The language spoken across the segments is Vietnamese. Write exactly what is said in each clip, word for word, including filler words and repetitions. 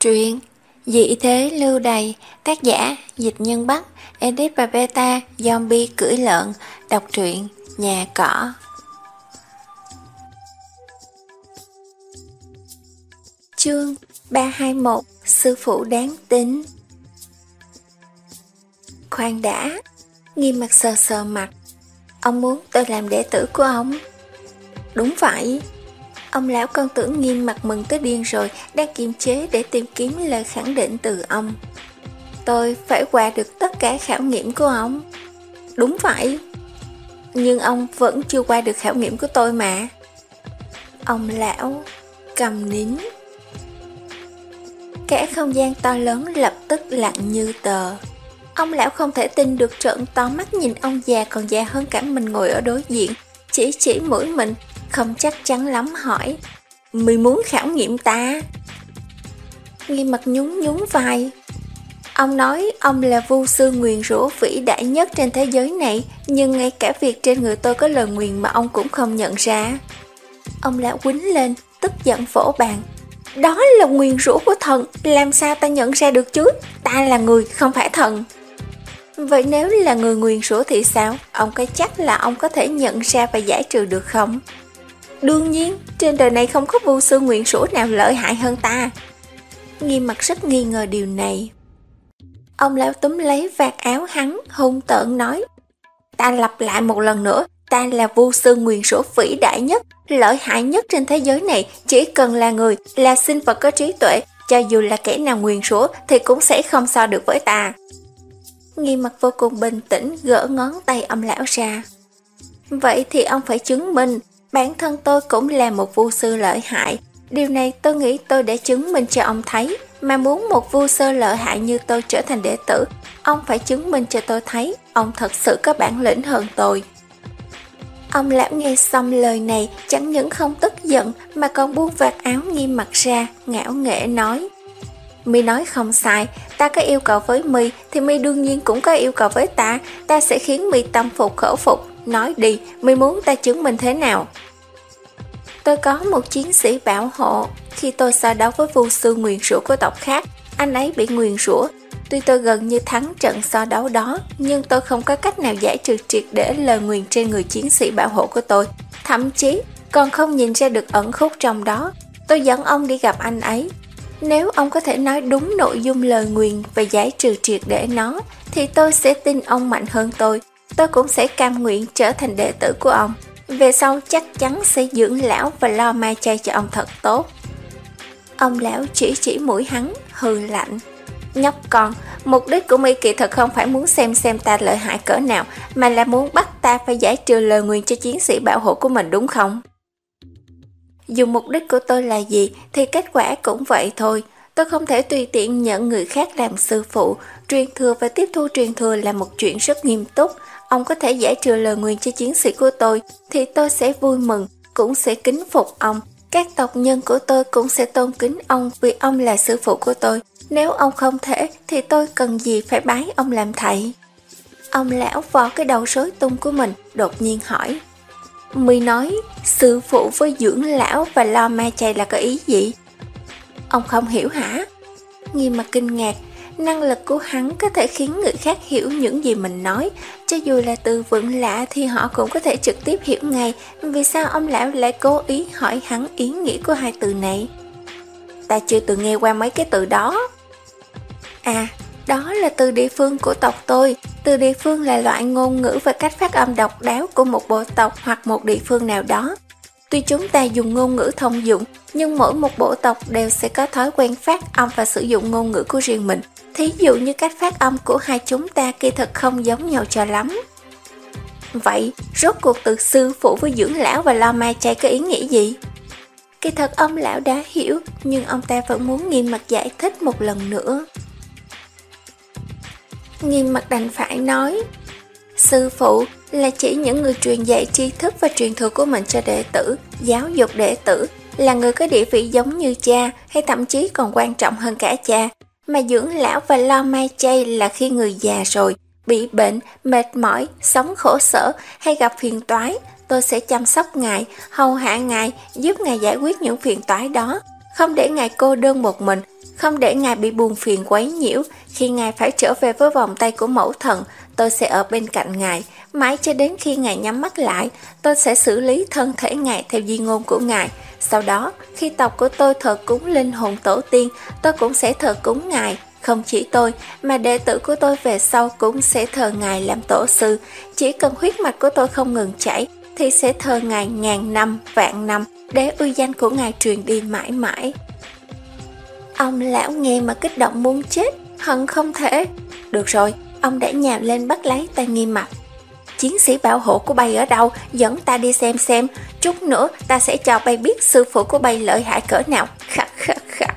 Truyện Dị thế lưu đày, tác giả Dịch Nhân Bắc, edit và beta Zombie cưỡi lợn. Đọc truyện Nhà Cỏ. Chương ba hai mốt. Sư phụ đáng tín. Khoan đã. Nghiêm mặt sờ sờ mặt. Ông muốn tôi làm đệ tử của ông? Đúng vậy. Ông lão con tưởng Nghiêm mặt mừng tới điên rồi, đang kiềm chế để tìm kiếm lời khẳng định từ ông. Tôi phải qua được tất cả khảo nghiệm của ông. Đúng vậy. Nhưng ông vẫn chưa qua được khảo nghiệm của tôi mà. Ông lão cầm nín. Cả không gian to lớn lập tức lặng như tờ. Ông lão không thể tin được, trợn to mắt nhìn ông già còn già hơn cả mình ngồi ở đối diện, chỉ chỉ mũi mình, không chắc chắn lắm hỏi: "Mày muốn khảo nghiệm ta?" Nghiêm mặt nhún nhún vai. Ông nói ông là vu sư nguyền rủa vĩ đại nhất trên thế giới này, nhưng ngay cả việc trên người tôi có lời nguyền mà ông cũng không nhận ra. Ông lão quýnh lên, tức giận vỗ bàn. Đó là nguyền rủa của thần, làm sao ta nhận ra được chứ? Ta là người, không phải thần. Vậy nếu là người nguyền rủa thì sao? Ông có chắc là ông có thể nhận ra và giải trừ được không? Đương nhiên, trên đời này không có vu sư nguyền rủa nào lợi hại hơn ta. Nghiêm mặt rất nghi ngờ điều này. Ông lão túm lấy vạt áo hắn, hung tợn nói: Ta lặp lại một lần nữa, ta là vu sư nguyền rủa vĩ đại nhất, lợi hại nhất trên thế giới này. Chỉ cần là người, là sinh vật có trí tuệ, cho dù là kẻ nào nguyền rủa thì cũng sẽ không so được với ta. Nghiêm mặt vô cùng bình tĩnh, gỡ ngón tay ông lão ra. Vậy thì ông phải chứng minh bản thân tôi cũng là một vu sư lợi hại. Điều này tôi nghĩ tôi đã chứng minh cho ông thấy. Mà muốn một vu sư lợi hại như tôi trở thành đệ tử, ông phải chứng minh cho tôi thấy ông thật sự có bản lĩnh hơn tôi. Ông lão nghe xong lời này chẳng những không tức giận mà còn buông vạt áo Nghiêm mặt ra, ngạo nghễ nói: Mi nói không sai, ta có yêu cầu với Mi thì Mi đương nhiên cũng có yêu cầu với ta. Ta sẽ khiến Mi tâm phục khẩu phục. Nói đi, Mi muốn ta chứng minh thế nào? Tôi có một chiến sĩ bảo hộ. Khi tôi so đấu với vu sư nguyền rủa của tộc khác, anh ấy bị nguyền rủa. Tuy tôi gần như thắng trận so đấu đó, nhưng tôi không có cách nào giải trừ triệt để lời nguyền trên người chiến sĩ bảo hộ của tôi. Thậm chí còn không nhìn ra được ẩn khúc trong đó. Tôi dẫn ông đi gặp anh ấy. Nếu ông có thể nói đúng nội dung lời nguyền và giải trừ triệt để nó, thì tôi sẽ tin ông mạnh hơn tôi. Tôi cũng sẽ cam nguyện trở thành đệ tử của ông. Về sau chắc chắn sẽ dưỡng lão và lo ma chay cho ông thật tốt. Ông lão chỉ chỉ mũi hắn, hừ lạnh. Nhóc con, mục đích của mi kỳ thật không phải muốn xem xem ta lợi hại cỡ nào, mà là muốn bắt ta phải giải trừ lời nguyền cho chiến sĩ bảo hộ của mình, đúng không? Dù mục đích của tôi là gì thì kết quả cũng vậy thôi. Tôi không thể tùy tiện nhận người khác làm sư phụ. Truyền thừa và tiếp thu truyền thừa là một chuyện rất nghiêm túc. Ông có thể giải trừ lời nguyền cho chiến sĩ của tôi thì tôi sẽ vui mừng, cũng sẽ kính phục ông. Các tộc nhân của tôi cũng sẽ tôn kính ông vì ông là sư phụ của tôi. Nếu ông không thể thì tôi cần gì phải bái ông làm thầy? Ông lão vò cái đầu rối tung của mình, đột nhiên hỏi: Mi nói sư phụ với dưỡng lão và lo ma chay là có ý gì? Ông không hiểu hả? Nghiêm mặt kinh ngạc. Năng lực của hắn có thể khiến người khác hiểu những gì mình nói. Cho dù là từ vựng lạ thì họ cũng có thể trực tiếp hiểu ngay. Vì sao ông lão lại cố ý hỏi hắn ý nghĩa của hai từ này? Ta chưa từng nghe qua mấy cái từ đó. À, đó là từ địa phương của tộc tôi. Từ địa phương là loại ngôn ngữ và cách phát âm độc đáo của một bộ tộc hoặc một địa phương nào đó. Tuy chúng ta dùng ngôn ngữ thông dụng, nhưng mỗi một bộ tộc đều sẽ có thói quen phát âm và sử dụng ngôn ngữ của riêng mình. Thí dụ như cách phát âm của hai chúng ta kỳ thật không giống nhau cho lắm. Vậy, rốt cuộc từ sư phụ với dưỡng lão và lo ma chay có ý nghĩa gì? Kỳ thật ông lão đã hiểu, nhưng ông ta vẫn muốn Nghiêm mặt giải thích một lần nữa. Nghiêm mặt đành phải nói: Sư phụ là chỉ những người truyền dạy tri thức và truyền thừa của mình cho đệ tử, giáo dục đệ tử, là người có địa vị giống như cha hay thậm chí còn quan trọng hơn cả cha. Mà dưỡng lão và lo ma chay là khi người già rồi, bị bệnh, mệt mỏi, sống khổ sở hay gặp phiền toái, tôi sẽ chăm sóc ngài, hầu hạ ngài, giúp ngài giải quyết những phiền toái đó, không để ngài cô đơn một mình. không để ngài bị buồn phiền quấy nhiễu. Khi ngài phải trở về với vòng tay của mẫu thần, tôi sẽ ở bên cạnh ngài, mãi cho đến khi ngài nhắm mắt lại. Tôi sẽ xử lý thân thể ngài theo di ngôn của ngài. Sau đó, khi tộc của tôi thờ cúng linh hồn tổ tiên, tôi cũng sẽ thờ cúng ngài. Không chỉ tôi, mà đệ tử của tôi về sau cũng sẽ thờ ngài làm tổ sư. Chỉ cần huyết mạch của tôi không ngừng chảy, thì sẽ thờ ngài ngàn năm, vạn năm, để uy danh của ngài truyền đi mãi mãi. Ông lão nghe mà kích động muốn chết, hận không thể. Được rồi, ông đã nhào lên bắt lấy tay Nghiêm Mặc. Chiến sĩ bảo hộ của bay ở đâu? Dẫn ta đi xem xem. Chút nữa ta sẽ cho bay biết sư phụ của bay lợi hại cỡ nào. Khắc khắc khắc.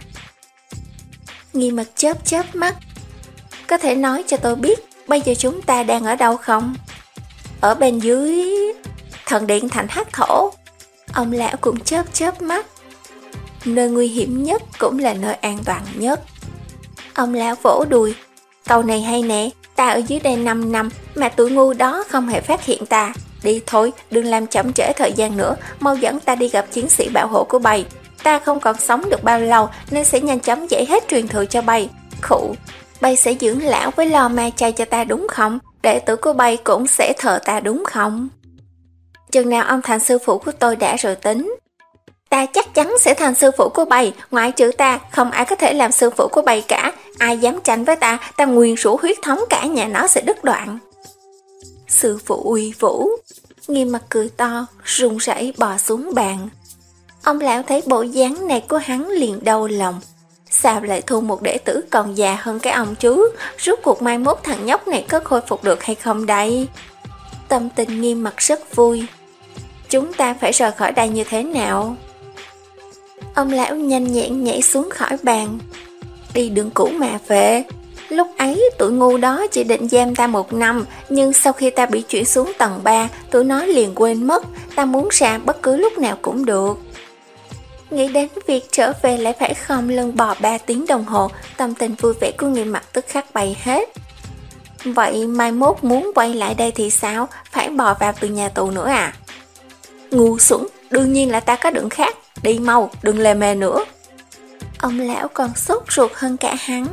Nghiêm Mặc chớp chớp mắt. Có thể nói cho tôi biết bây giờ chúng ta đang ở đâu không? Ở bên dưới thần điện thành Hắc Thổ. Ông lão cũng chớp chớp mắt. Nơi nguy hiểm nhất cũng là nơi an toàn nhất. Ông lão vỗ đùi. Câu này hay nè, ta ở dưới đây năm năm mà tụi ngu đó không hề phát hiện ta. Đi thôi, đừng làm chậm trễ thời gian nữa, mau dẫn ta đi gặp chiến sĩ bảo hộ của bay. Ta không còn sống được bao lâu nên sẽ nhanh chóng dạy hết truyền thừa cho bay. Khụ, bay sẽ dưỡng lão với lo ma chay cho ta đúng không? Đệ tử của bay cũng sẽ thờ ta đúng không? Chừng nào ông thành sư phụ của tôi đã rồi tính. Ta chắc chắn sẽ thành sư phụ của bay, ngoại trừ ta, không ai có thể làm sư phụ của bay cả. Ai dám tranh với ta, ta nguyền rủa huyết thống cả nhà nó sẽ đứt đoạn. Sư phụ uy vũ. Nghiêm Mặc cười to, run rẩy bò xuống bàn. Ông lão thấy bộ dáng này của hắn liền đau lòng. Sao lại thu một đệ tử còn già hơn cái ông chứ? Rốt cuộc mai mốt thằng nhóc này có khôi phục được hay không đây? Tâm tình Nghiêm Mặc rất vui. Chúng ta phải rời khỏi đây như thế nào? Ông lão nhanh nhẹn nhảy xuống khỏi bàn. Đi đường cũ mà về. Lúc ấy tụi ngu đó chỉ định giam ta một năm, nhưng sau khi ta bị chuyển xuống tầng ba, tụi nó liền quên mất. Ta muốn ra bất cứ lúc nào cũng được. Nghĩ đến việc trở về lại phải khom lưng bò ba tiếng đồng hồ, tâm tình vui vẻ của Nghiêm Mặc tức khắc bay hết. Vậy mai mốt muốn quay lại đây thì sao? Phải bò vào từ nhà tù nữa à? Ngu xuẩn, đương nhiên là ta có đường khác. Đi mau, đừng lề mề nữa. Ông lão còn sốt ruột hơn cả hắn.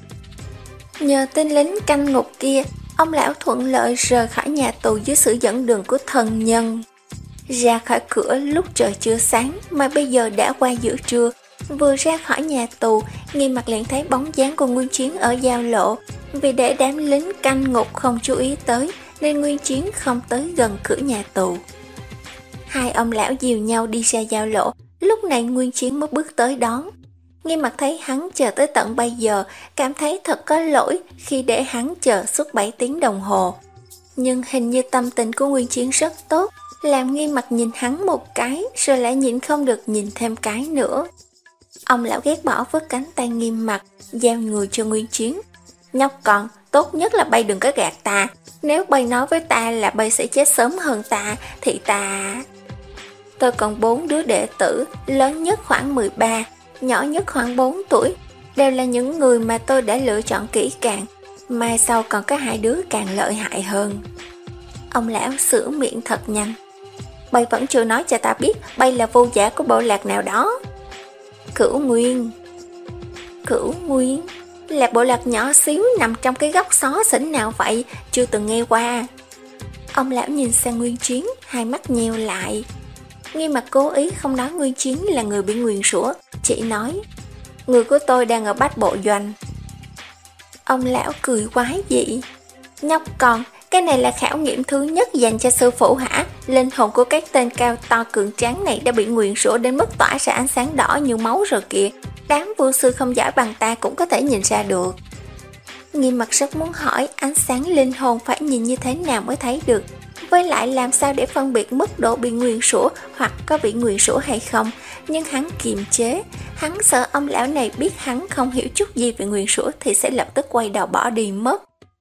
Nhờ tên lính canh ngục kia, ông lão thuận lợi rời khỏi nhà tù dưới sự dẫn đường của thần nhân. Ra khỏi cửa lúc trời chưa sáng, mà bây giờ đã qua giữa trưa. Vừa ra khỏi nhà tù, Nghiêm Mặc liền thấy bóng dáng của Nguyên Chiến ở giao lộ. Vì để đám lính canh ngục không chú ý tới, nên Nguyên Chiến không tới gần cửa nhà tù. Hai ông lão dìu nhau đi ra giao lộ. Lúc này Nguyên Chiến mới bước tới đón. Nghiêm Mặc thấy hắn chờ tới tận bây giờ, cảm thấy thật có lỗi khi để hắn chờ suốt bảy tiếng đồng hồ. Nhưng hình như tâm tình của Nguyên Chiến rất tốt, làm Nghiêm Mặc nhìn hắn một cái, rồi lại nhịn không được nhìn thêm cái nữa. Ông lão ghét bỏ vứt cánh tay Nghiêm Mặc, giao người cho Nguyên Chiến. Nhóc con, tốt nhất là bay đừng có gạt ta. Nếu bay nói với ta là bay sẽ chết sớm hơn ta, thì ta... Tôi còn bốn đứa đệ tử, lớn nhất khoảng mười ba, nhỏ nhất khoảng bốn tuổi. Đều là những người mà tôi đã lựa chọn kỹ càng. Mai sau còn có hai đứa càng lợi hại hơn. Ông lão sửa miệng thật nhanh. Bay vẫn chưa nói cho ta biết bay là vô giả của bộ lạc nào đó. Cửu Nguyên. Cửu Nguyên? Là bộ lạc nhỏ xíu nằm trong cái góc xó xỉnh nào vậy? Chưa từng nghe qua. Ông lão nhìn sang Nguyên Chiến, hai mắt nheo lại. Nghiêm Mặc cố ý không nói Nguyên Chiến là người bị nguyền rủa, chỉ nói người của tôi đang ở Bách Bộ Doanh. Ông lão cười quái dị. Nhóc con, cái này là khảo nghiệm thứ nhất dành cho sư phụ hả? Linh hồn của cái tên cao to cường tráng này đã bị nguyền rủa đến mức tỏa ra ánh sáng đỏ như máu rồi kìa. Đám vô sư không giỏi bằng ta cũng có thể nhìn ra được. Nghiêm Mặc rất muốn hỏi ánh sáng linh hồn phải nhìn như thế nào mới thấy được. Với lại làm sao để phân biệt mức độ bị nguyền rủa hoặc có bị nguyền rủa hay không. Nhưng hắn kiềm chế. Hắn sợ ông lão này biết hắn không hiểu chút gì về nguyền rủa thì sẽ lập tức quay đầu bỏ đi mất.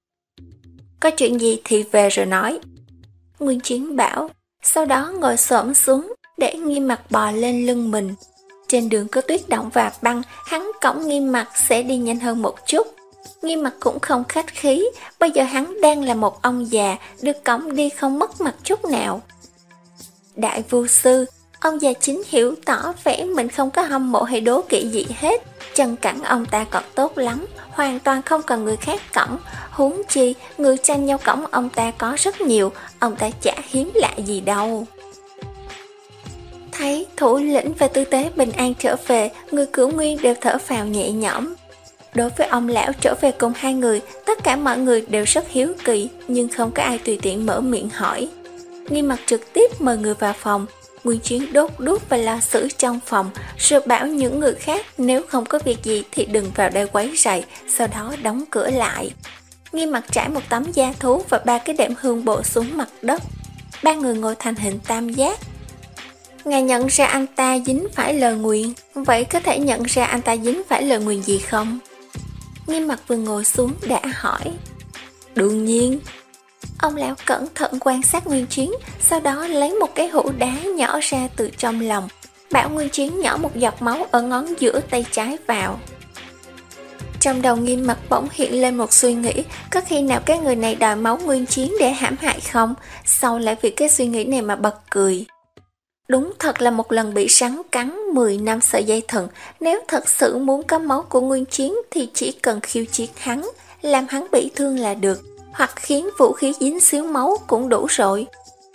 Có chuyện gì thì về rồi nói. Nguyên Chiến bảo. Sau đó ngồi xổm xuống để Nghiêm Mặc bò lên lưng mình. Trên đường có tuyết động và băng, hắn cõng Nghiêm Mặc sẽ đi nhanh hơn một chút. Nghiêm Mặc cũng không khách khí, bây giờ hắn đang là một ông già, được cõng đi không mất mặt chút nào. Đại Vu Sư, ông già chính hiểu tỏ vẻ mình không có hâm mộ hay đố kỵ gì hết. chân cẳng ông ta còn tốt lắm, hoàn toàn không cần người khác cõng. Huống chi, người tranh nhau cõng ông ta có rất nhiều, ông ta chả hiếm lạ gì đâu. Thấy thủ lĩnh và tư tế bình an trở về, người Cửu Nguyên đều thở phào nhẹ nhõm. Đối với ông lão trở về cùng hai người, tất cả mọi người đều rất hiếu kỳ, nhưng không có ai tùy tiện mở miệng hỏi. Nghiêm Mặc trực tiếp mời người vào phòng, Nguyên Chiến đốt đuốc và lo xử trong phòng, rồi bảo những người khác nếu không có việc gì thì đừng vào đây quấy rầy, sau đó đóng cửa lại. Nghiêm Mặc trải một tấm da thú và ba cái đệm hương bộ xuống mặt đất. Ba người ngồi thành hình tam giác. Ngài nhận ra anh ta dính phải lời nguyền, vậy có thể nhận ra anh ta dính phải lời nguyền gì không? Nghiêm Mặc vừa ngồi xuống đã hỏi. Đương nhiên. Ông lão cẩn thận quan sát Nguyên Chiến, sau đó lấy một cái hũ đá nhỏ ra từ trong lòng, bảo Nguyên Chiến nhỏ một giọt máu ở ngón giữa tay trái vào. Trong đầu Nghiêm Mặc bỗng hiện lên một suy nghĩ, có khi nào cái người này đòi máu Nguyên Chiến để hãm hại không? Sau lại vì cái suy nghĩ này mà bật cười. Đúng thật là một lần bị rắn cắn mười năm sợi dây thừng, nếu thật sự muốn có máu của Nguyên Chiến thì chỉ cần khiêu chiến hắn, làm hắn bị thương là được, hoặc khiến vũ khí dính xíu máu cũng đủ rồi.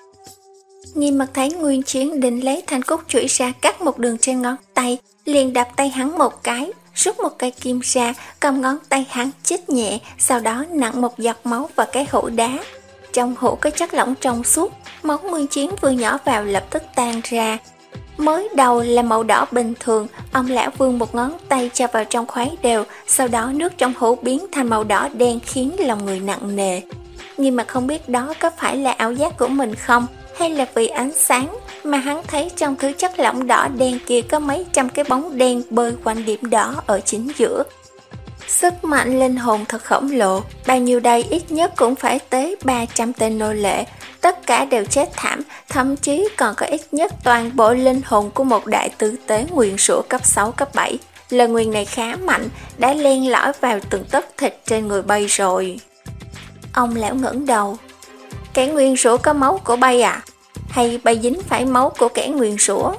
Nghiêm Mặc thấy Nguyên Chiến định lấy thanh cốt chủy ra cắt một đường trên ngón tay, liền đập tay hắn một cái, rút một cây kim ra, cầm ngón tay hắn chích nhẹ, sau đó nặn một giọt máu vào cái hũ đá. Trong hũ có chất lỏng trong suốt, máu Nguyên Chiến vừa nhỏ vào lập tức tan ra. Mới đầu là màu đỏ bình thường, ông lão vươn một ngón tay cho vào trong khuấy đều, sau đó nước trong hũ biến thành màu đỏ đen khiến lòng người nặng nề. Nhưng mà không biết đó có phải là ảo giác của mình không, hay là vì ánh sáng mà hắn thấy trong thứ chất lỏng đỏ đen kia có mấy trăm cái bóng đen bơi quanh điểm đỏ ở chính giữa. Sức mạnh linh hồn thật khổng lồ, bao nhiêu đây ít nhất cũng phải tới ba trăm tên nô lệ, tất cả đều chết thảm, thậm chí còn có ít nhất toàn bộ linh hồn của một đại tư tế nguyền rủa cấp sáu cấp bảy. Lời nguyền này khá mạnh, đã len lỏi vào từng tấc thịt trên người Bay rồi. Ông lão ngẩng đầu. Kẻ nguyền rủa có máu của Bay à? Hay Bay dính phải máu của kẻ nguyền rủa?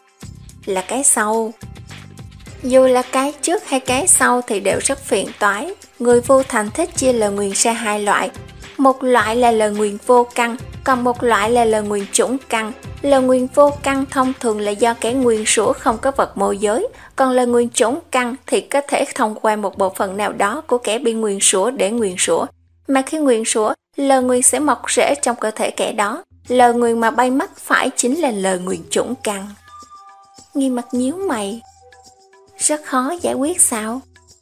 Là cái sau. Dù là cái trước hay cái sau thì đều rất phiền toái. Người vô thành thích chia lời nguyền ra hai loại. Một loại là lời nguyền vô căn, còn một loại là lời nguyền chủng căn. Lời nguyền vô căn thông thường là do kẻ nguyền rủa không có vật môi giới, còn lời nguyền chủng căn thì có thể thông qua một bộ phận nào đó của kẻ bị nguyền rủa để nguyền rủa. Mà khi nguyền rủa, lời nguyền sẽ mọc rễ trong cơ thể kẻ đó. Lời nguyền mà Bay mắc phải chính là lời nguyền chủng căn. Nghiêm Mặc nhíu mày. Rất khó giải quyết sao?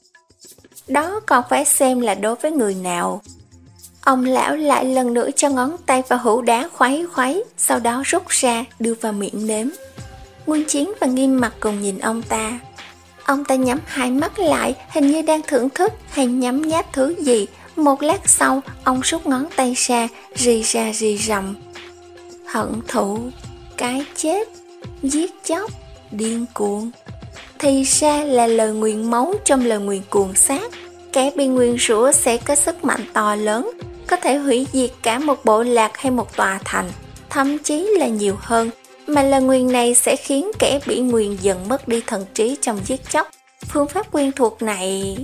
Đó còn phải xem là đối với người nào. Ông lão lại lần nữa cho ngón tay vào hũ đá khuấy khuấy, sau đó rút ra đưa vào miệng nếm. Nguyên Chiến và Nghiêm Mặc cùng nhìn ông ta. Ông ta nhắm hai mắt lại, hình như đang thưởng thức hay nhấm nháp thứ gì. Một lát sau, ông rút ngón tay ra, rì ra rì rầm. Hận thụ, cái chết, giết chóc, điên cuồng. Thì ra là lời nguyền máu trong lời nguyền cuồng sát. Kẻ bị nguyền rủa sẽ có sức mạnh to lớn, có thể hủy diệt cả một bộ lạc hay một tòa thành, thậm chí là nhiều hơn. Mà lời nguyền này sẽ khiến kẻ bị nguyền dần mất đi thần trí trong giết chóc. Phương pháp quen thuộc này...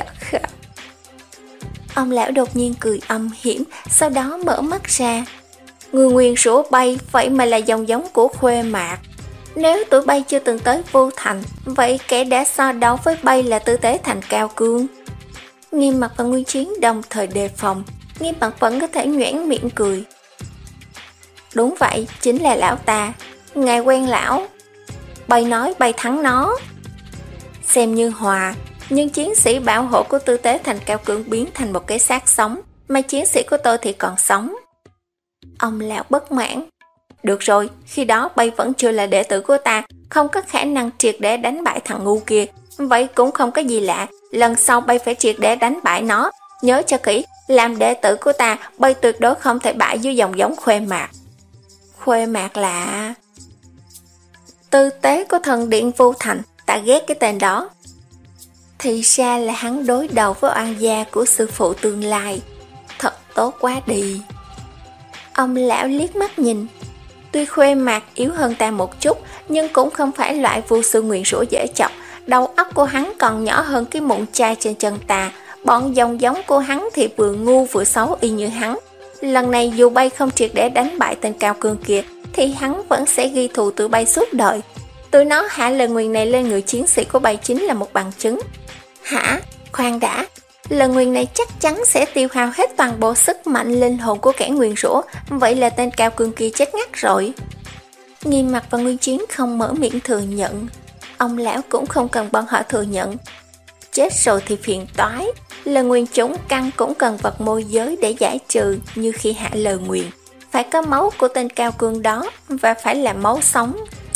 Ông lão đột nhiên cười âm hiểm, sau đó mở mắt ra. Người nguyền rủa Bay vậy mà là dòng giống của Khuê Mạc. Nếu tụi Bay chưa từng tới Vô Thành, vậy kẻ đã so đấu với Bay là Tư Tế Thành Cao Cương. Nghiêm Mặc và Nguyên Chiến đồng thời đề phòng. Nghiêm Mặc vẫn có thể nhoẻn miệng cười. Đúng vậy, chính là lão ta. Ngài quen lão. Bay nói Bay thắng nó. Xem như hòa, nhưng chiến sĩ bảo hộ của Tư Tế Thành Cao Cương biến thành một cái xác sống, mà chiến sĩ của tôi thì còn sống. Ông lão bất mãn. Được rồi, khi đó Bay vẫn chưa là đệ tử của ta, không có khả năng triệt để đánh bại thằng ngu kia. Vậy cũng không có gì lạ, lần sau Bay phải triệt để đánh bại nó. Nhớ cho kỹ, làm đệ tử của ta, Bay tuyệt đối không thể bại dưới dòng giống Khuê Mạc. Khuê Mạc là... Tư tế của thần điện Vô Thành, ta ghét cái tên đó. Thì ra là hắn đối đầu với oan gia của sư phụ tương lai. Thật tốt quá đi. Ông lão liếc mắt nhìn. Tuy Khuê Mạc yếu hơn ta một chút, nhưng cũng không phải loại vô sư nguyền rủa dễ chọc. đầu óc của hắn còn nhỏ hơn cái mụn chai trên chân ta. Bọn dòng giống của hắn thì vừa ngu vừa xấu y như hắn. Lần này dù bay không triệt để đánh bại tên cao cương kia thì hắn vẫn sẽ ghi thù tụi bay suốt đời. Tụi nó hạ lời nguyền này lên người chiến sĩ của bay chính là một bằng chứng. Hả? Khoan đã. Lời nguyền này chắc chắn sẽ tiêu hao hết toàn bộ sức mạnh linh hồn của kẻ nguyền rủa. Vậy là tên cao cương kia chết ngắt rồi. Nghiêm Mặt và Nguyên Chiến không mở miệng thừa nhận. Ông lão cũng không cần bọn họ thừa nhận. Chết rồi thì phiền toái. Lời nguyền chúng căn cũng cần vật môi giới để giải trừ như khi hạ lời nguyền. Phải có máu của tên cao cương đó và phải là máu sống.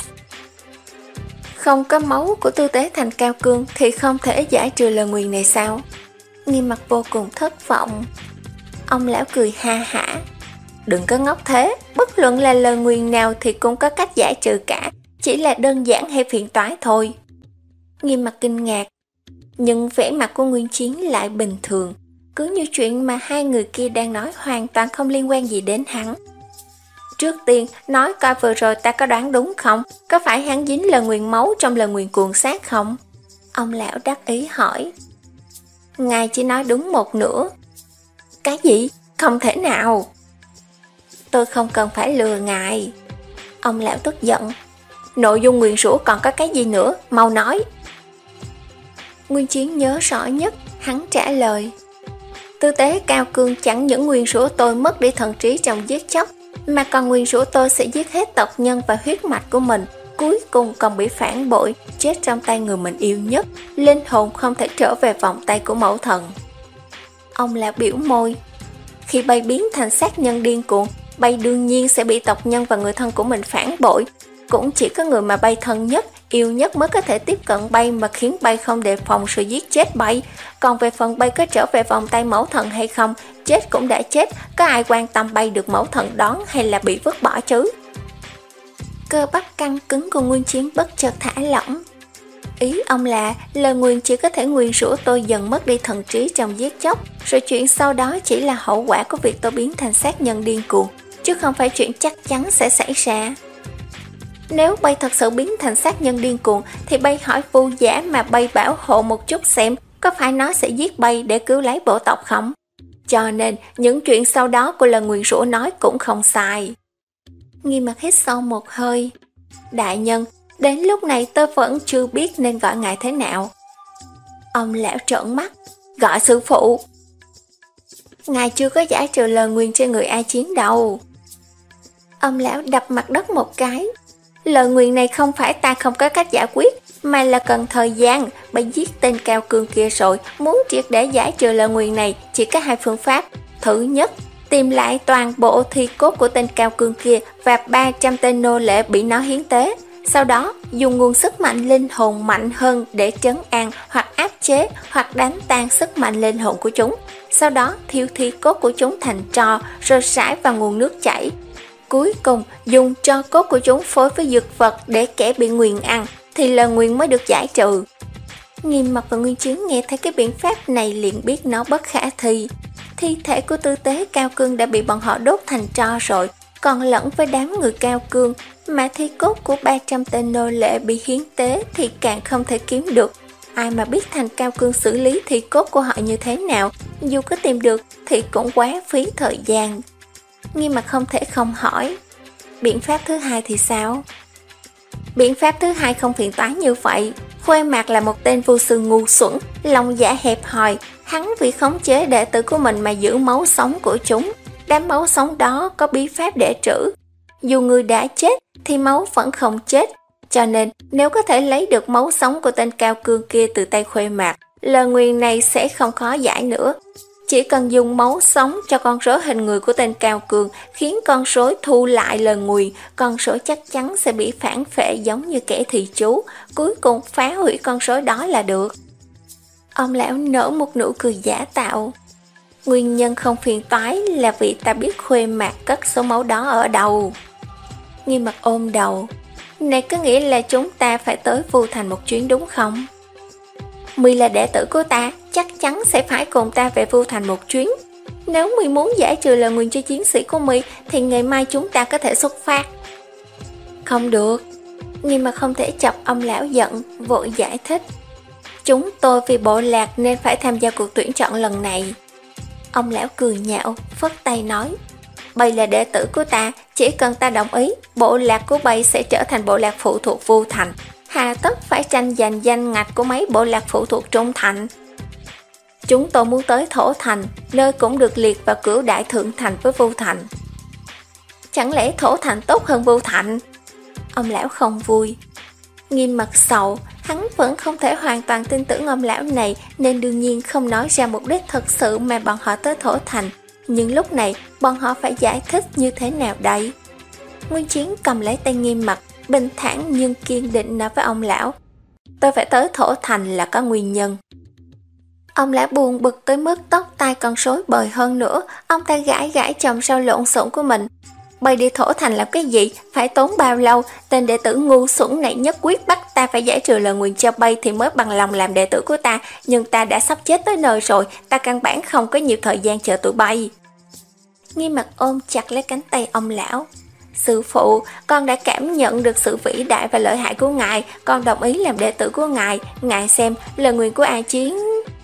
Không có máu của Tư Tế Thành cao cương thì không thể giải trừ lời nguyền này sao? Nghiêm Mặt vô cùng thất vọng. Ông lão cười ha hả. Đừng có ngốc thế, bất luận là lời nguyền nào thì cũng có cách giải trừ cả, chỉ là đơn giản hay phiền toái thôi. Nghiêm Mặt kinh ngạc, nhưng vẻ mặt của Nguyên Chiến lại bình thường, cứ như chuyện mà hai người kia đang nói hoàn toàn không liên quan gì đến hắn. Trước tiên, nói coi vừa rồi ta có đoán đúng không? Có phải hắn dính lời nguyền máu trong lời nguyền cuồng sát không? Ông lão đắc ý hỏi. Ngài chỉ nói đúng một nửa. Cái gì? Không thể nào. Tôi không cần phải lừa ngài. Ông lão tức giận. Nội dung nguyền rủa còn có cái gì nữa? Mau nói. Nguyên Chiến nhớ rõ nhất, hắn trả lời. Tư Tế cao cương chẳng những nguyền rủa tôi mất đi thần trí trong giết chóc, mà còn nguyền rủa tôi sẽ giết hết tộc nhân và huyết mạch của mình, cuối cùng còn bị phản bội, chết trong tay người mình yêu nhất, linh hồn không thể trở về vòng tay của mẫu thần. Ông lão biểu môi. Khi bay biến thành sát nhân điên cuồng, bay đương nhiên sẽ bị tộc nhân và người thân của mình phản bội. Cũng chỉ có người mà bay thân nhất, yêu nhất mới có thể tiếp cận bay mà khiến bay không đề phòng sự giết chết bay. Còn về phần bay có trở về vòng tay mẫu thần hay không, chết cũng đã chết, có ai quan tâm bay được mẫu thần đón hay là bị vứt bỏ chứ? Cơ bắp căng cứng của Nguyên Chiến bất chợt thả lỏng. Ý ông là lời nguyền chỉ có thể nguyền rủa tôi dần mất đi thần trí trong giết chóc, rồi chuyện sau đó chỉ là hậu quả của việc tôi biến thành sát nhân điên cuồng, chứ không phải chuyện chắc chắn sẽ xảy ra. Nếu bay thật sự biến thành sát nhân điên cuồng thì bay hỏi Vu Giả mà bay bảo hộ một chút xem có phải nó sẽ giết bay để cứu lấy bộ tộc không? Cho nên những chuyện sau đó của lời nguyền rủa nói cũng không sai. Nghiêm Mặt hít sâu một hơi. Đại nhân, đến lúc này tôi vẫn chưa biết nên gọi ngài thế nào. Ông lão trợn mắt. Gọi sư phụ. Ngài chưa có giải trừ lời nguyền trên người ai chiến đâu. Ông lão đập mặt đất một cái. Lời nguyền này không phải ta không có cách giải quyết, mà là cần thời gian. Bởi giết tên cao cương kia rồi, muốn triệt để giải trừ lời nguyền này chỉ có hai phương pháp. Thứ nhất, tìm lại toàn bộ thi cốt của tên cao cương kia và ba trăm tên nô lệ bị nó hiến tế. Sau đó, dùng nguồn sức mạnh linh hồn mạnh hơn để trấn an hoặc áp chế hoặc đánh tan sức mạnh linh hồn của chúng. Sau đó, thiêu thi cốt của chúng thành tro rồi rải vào nguồn nước chảy. Cuối cùng, dùng tro cốt của chúng phối với dược vật để kẻ bị nguyền ăn, thì lời nguyền mới được giải trừ. Nghiêm Mặt và Nguyên Chiến nghe thấy cái biện pháp này liền biết nó bất khả thi. Thi thể của Tư Tế cao cương đã bị bọn họ đốt thành tro rồi, còn lẫn với đám người cao cương, mà thi cốt của ba trăm tên nô lệ bị hiến tế thì càng không thể kiếm được. Ai mà biết thành cao cương xử lý thi cốt của họ như thế nào, dù có tìm được thì cũng quá phí thời gian. Nghiêm Mặt không thể không hỏi. Biện pháp thứ hai thì sao? Biện pháp thứ hai không phiền toái như vậy. Khuê Mạc là một tên vô sư ngu xuẩn, lòng dạ hẹp hòi. Hắn vì khống chế đệ tử của mình mà giữ máu sống của chúng. Đám máu sống đó có bí pháp để trữ. Dù người đã chết thì máu vẫn không chết. Cho nên nếu có thể lấy được máu sống của tên cao cương kia từ tay Khuê Mạc, lời nguyền này sẽ không khó giải nữa. Chỉ cần dùng máu sống cho con rối hình người của tên cao cương, khiến con rối thu lại lời nguyền, con rối chắc chắn sẽ bị phản phệ giống như kẻ thị chú, cuối cùng phá hủy con rối đó là được. Ông lão nở một nụ cười giả tạo. Nguyên nhân không phiền toái là vì ta biết Khuê Mạc cất số máu đó ở đâu. Nghiêm Mặt ôm đầu. Này có nghĩa là chúng ta phải tới Vu Thành một chuyến đúng không? My là đệ tử của ta, chắc chắn sẽ phải cùng ta về Vu Thành một chuyến. Nếu My muốn giải trừ lời nguyền cho chiến sĩ của My thì ngày mai chúng ta có thể xuất phát. Không được. Nghiêm Mặc không thể chọc ông lão giận, vội giải thích. Chúng tôi vì bộ lạc nên phải tham gia cuộc tuyển chọn lần này. Ông lão cười nhạo, phất tay nói. Bầy là đệ tử của ta, chỉ cần ta đồng ý, bộ lạc của bầy sẽ trở thành bộ lạc phụ thuộc Vu Thành. Hà tất phải tranh giành danh ngạch của mấy bộ lạc phụ thuộc Trung Thành. Chúng tôi muốn tới Thổ Thành, nơi cũng được liệt vào cửu đại thượng thành với Vu Thành. Chẳng lẽ Thổ Thành tốt hơn Vu Thành? Ông lão không vui. Nghiêm Mặc sầu, hắn vẫn không thể hoàn toàn tin tưởng ông lão này nên đương nhiên không nói ra mục đích thật sự mà bọn họ tới Thổ Thành. Nhưng lúc này bọn họ phải giải thích như thế nào đây? Nguyên Chiến cầm lấy tay Nghiêm Mặc, bình thản nhưng kiên định nói với ông lão. Tôi phải tới Thổ Thành là có nguyên nhân. Ông lão buồn bực tới mức tóc tai còn rối bời hơn nữa. Ông ta gãi gãi chòm rau lộn xộn của mình. Bay đi Thổ Thành làm cái gì? Phải tốn bao lâu? Tên đệ tử ngu xuẩn này nhất quyết bắt ta phải giải trừ lời nguyền cho bay thì mới bằng lòng làm đệ tử của ta. Nhưng ta đã sắp chết tới nơi rồi, ta căn bản không có nhiều thời gian chờ tụi bay. Nghiêm Mặc ôm chặt lấy cánh tay ông lão. Sư phụ, con đã cảm nhận được sự vĩ đại và lợi hại của ngài, con đồng ý làm đệ tử của ngài. Ngài xem, lời nguyền của A Chiến.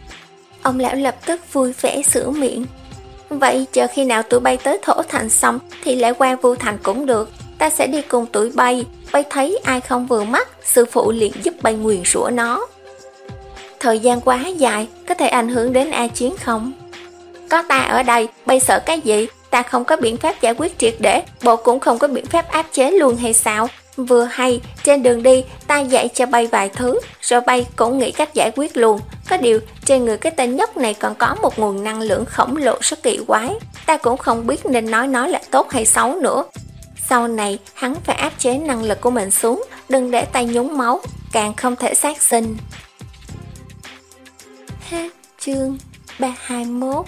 Ông lão lập tức vui vẻ sửa miệng. Vậy chờ khi nào tụi bay tới Thổ Thành xong thì lại qua Vu Thành cũng được. Ta sẽ đi cùng tụi bay. Bay thấy ai không vừa mắt, sư phụ liền giúp bay nguyền rủa nó. Thời gian quá dài, có thể ảnh hưởng đến A Chiến không? Có ta ở đây, bay sợ cái gì? Ta không có biện pháp giải quyết triệt để, bộ cũng không có biện pháp áp chế luôn hay sao? Vừa hay, trên đường đi, ta dạy cho bay vài thứ, rồi bay cũng nghĩ cách giải quyết luôn. Có điều, trên người cái tên nhóc này còn có một nguồn năng lượng khổng lồ rất kỳ quái. Ta cũng không biết nên nói nó là tốt hay xấu nữa. Sau này, hắn phải áp chế năng lực của mình xuống, đừng để tay nhúng máu, càng không thể sát sinh. Hết chương ba trăm hai mươi mốt.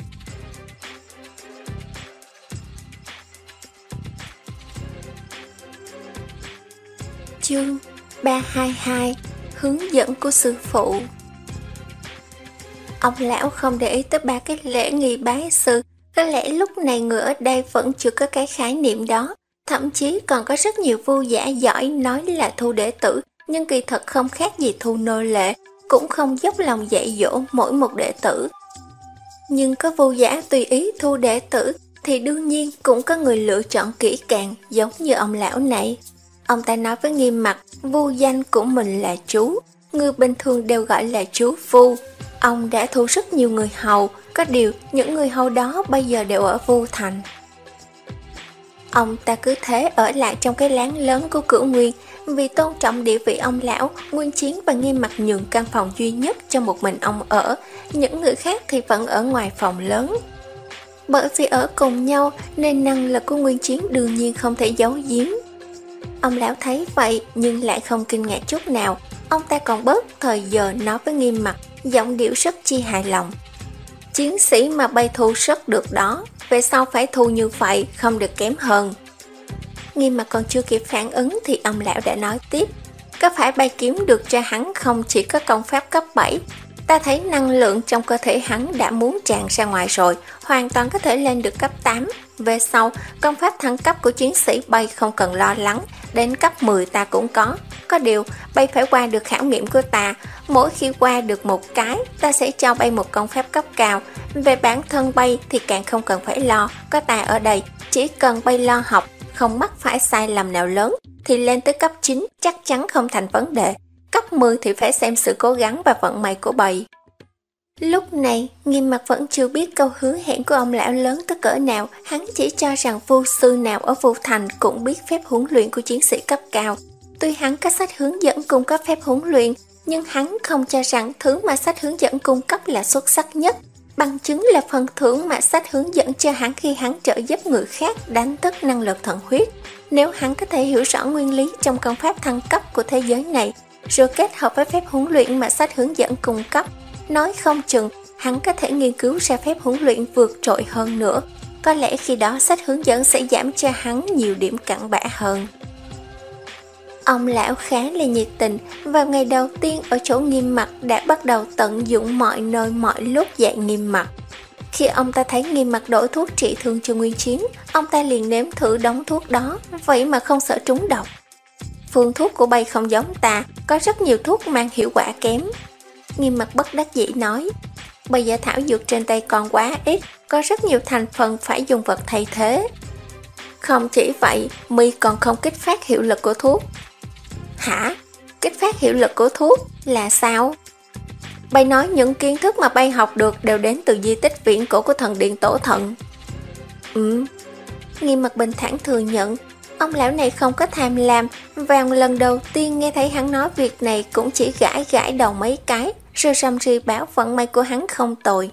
Chương ba trăm hai mươi hai. Hướng dẫn của sư phụ. Ông lão không để ý tới ba cái lễ nghi bái sư. Có lẽ lúc này người ở đây vẫn chưa có cái khái niệm đó. Thậm chí còn có rất nhiều vu giả giỏi nói là thu đệ tử, nhưng kỳ thật không khác gì thu nô lệ, cũng không dốc lòng dạy dỗ mỗi một đệ tử. Nhưng có vu giả tùy ý thu đệ tử thì đương nhiên cũng có người lựa chọn kỹ càng, giống như ông lão này. Ông ta nói với Nghiêm Mặc, vu danh của mình là chú, người bình thường đều gọi là chú vu. Ông đã thu rất nhiều người hầu, có điều những người hầu đó bây giờ đều ở Vu Thành. Ông ta cứ thế ở lại trong cái láng lớn của Cửu Nguyên. Vì tôn trọng địa vị ông lão, Nguyên Chiến và Nghiêm Mặc nhường căn phòng duy nhất cho một mình ông ở, những người khác thì vẫn ở ngoài phòng lớn. Bởi vì ở cùng nhau nên năng lực của Nguyên Chiến đương nhiên không thể giấu giếm. Ông lão thấy vậy nhưng lại không kinh ngạc chút nào. Ông ta còn bớt thời giờ nói với Nghiêm Mặc, giọng điệu rất chi hài lòng. Chiến sĩ mà bay thu rất được đó, về sau phải thu như vậy, không được kém hơn. Nghiêm Mặc còn chưa kịp phản ứng thì ông lão đã nói tiếp. Có phải bay kiếm được cho hắn không chỉ có công pháp cấp bảy? Ta thấy năng lượng trong cơ thể hắn đã muốn tràn ra ngoài rồi, hoàn toàn có thể lên được cấp tám. Về sau, công pháp thăng cấp của chiến sĩ bay không cần lo lắng, đến cấp mười ta cũng có. Có điều, bay phải qua được khảo nghiệm của ta, mỗi khi qua được một cái, ta sẽ cho bay một công pháp cấp cao. Về bản thân bay thì càng không cần phải lo, có ta ở đây, chỉ cần bay lo học, không mắc phải sai lầm nào lớn, thì lên tới cấp chín chắc chắn không thành vấn đề. Cấp mười thì phải xem sự cố gắng và vận may của bầy. Lúc này, Nghiêm Mặc vẫn chưa biết câu hứa hẹn của ông lão lớn tới cỡ nào. Hắn chỉ cho rằng vu sư nào ở Vu Thành cũng biết phép huấn luyện của chiến sĩ cấp cao. Tuy hắn có sách hướng dẫn cung cấp phép huấn luyện, nhưng hắn không cho rằng thứ mà sách hướng dẫn cung cấp là xuất sắc nhất. Bằng chứng là phần thưởng mà sách hướng dẫn cho hắn khi hắn trợ giúp người khác đánh thức năng lực thần huyết. Nếu hắn có thể hiểu rõ nguyên lý trong công pháp thăng cấp của thế giới này, rồi kết hợp với phép huấn luyện mà sách hướng dẫn cung cấp, nói không chừng hắn có thể nghiên cứu ra phép huấn luyện vượt trội hơn nữa. Có lẽ khi đó sách hướng dẫn sẽ giảm cho hắn nhiều điểm cặn bã hơn. Ông lão khá là nhiệt tình, vào ngày đầu tiên ở chỗ Nghiêm Mặc đã bắt đầu tận dụng mọi nơi mọi lúc dạy Nghiêm Mặc. Khi ông ta thấy Nghiêm Mặc đổi thuốc trị thương cho Nguyên Chiến, ông ta liền nếm thử đống thuốc đó, vậy mà không sợ trúng độc. phương thuốc của bay không giống ta, có rất nhiều thuốc mang hiệu quả kém. Nghiêm mặt bất đắc dĩ nói, bây giờ thảo dược trên tay còn quá ít, có rất nhiều thành phần phải dùng vật thay thế. Không chỉ vậy, mi còn không kích phát hiệu lực của thuốc. Hả? Kích phát hiệu lực của thuốc là sao? Bay nói những kiến thức mà bay học được đều đến từ di tích viễn cổ của thần điện tổ thần. Ừ. Nghiêm mặt bình thản thừa nhận, ông lão này không có tham lam, và lần đầu tiên nghe thấy hắn nói việc này cũng chỉ gãi gãi đầu mấy cái, rồi răm ri bảo vận may của hắn không tồi.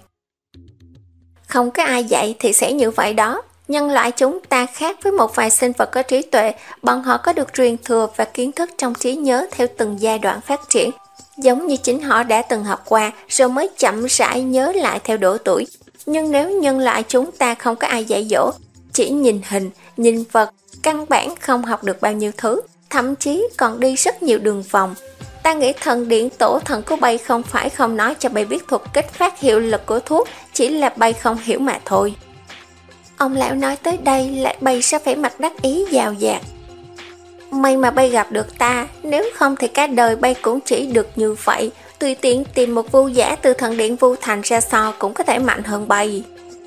Không có ai dạy thì sẽ như vậy đó. Nhân loại chúng ta khác với một vài sinh vật có trí tuệ, bọn họ có được truyền thừa và kiến thức trong trí nhớ theo từng giai đoạn phát triển, giống như chính họ đã từng học qua rồi mới chậm rãi nhớ lại theo độ tuổi. Nhưng nếu nhân loại chúng ta không có ai dạy dỗ, chỉ nhìn hình, nhìn vật, căn bản không học được bao nhiêu thứ, thậm chí còn đi rất nhiều đường vòng. Ta nghĩ thần điện tổ thần của bay không phải không nói cho bay biết thuật kích phát hiệu lực của thuốc, chỉ là bay không hiểu mà thôi. Ông lão nói tới đây lại bay ra vẻ mặt đắc ý dào dạt. May mà bay gặp được ta, nếu không thì cả đời bay cũng chỉ được như vậy, tùy tiện tìm một vu giả từ thần điện Vu Thành ra so cũng có thể mạnh hơn bay.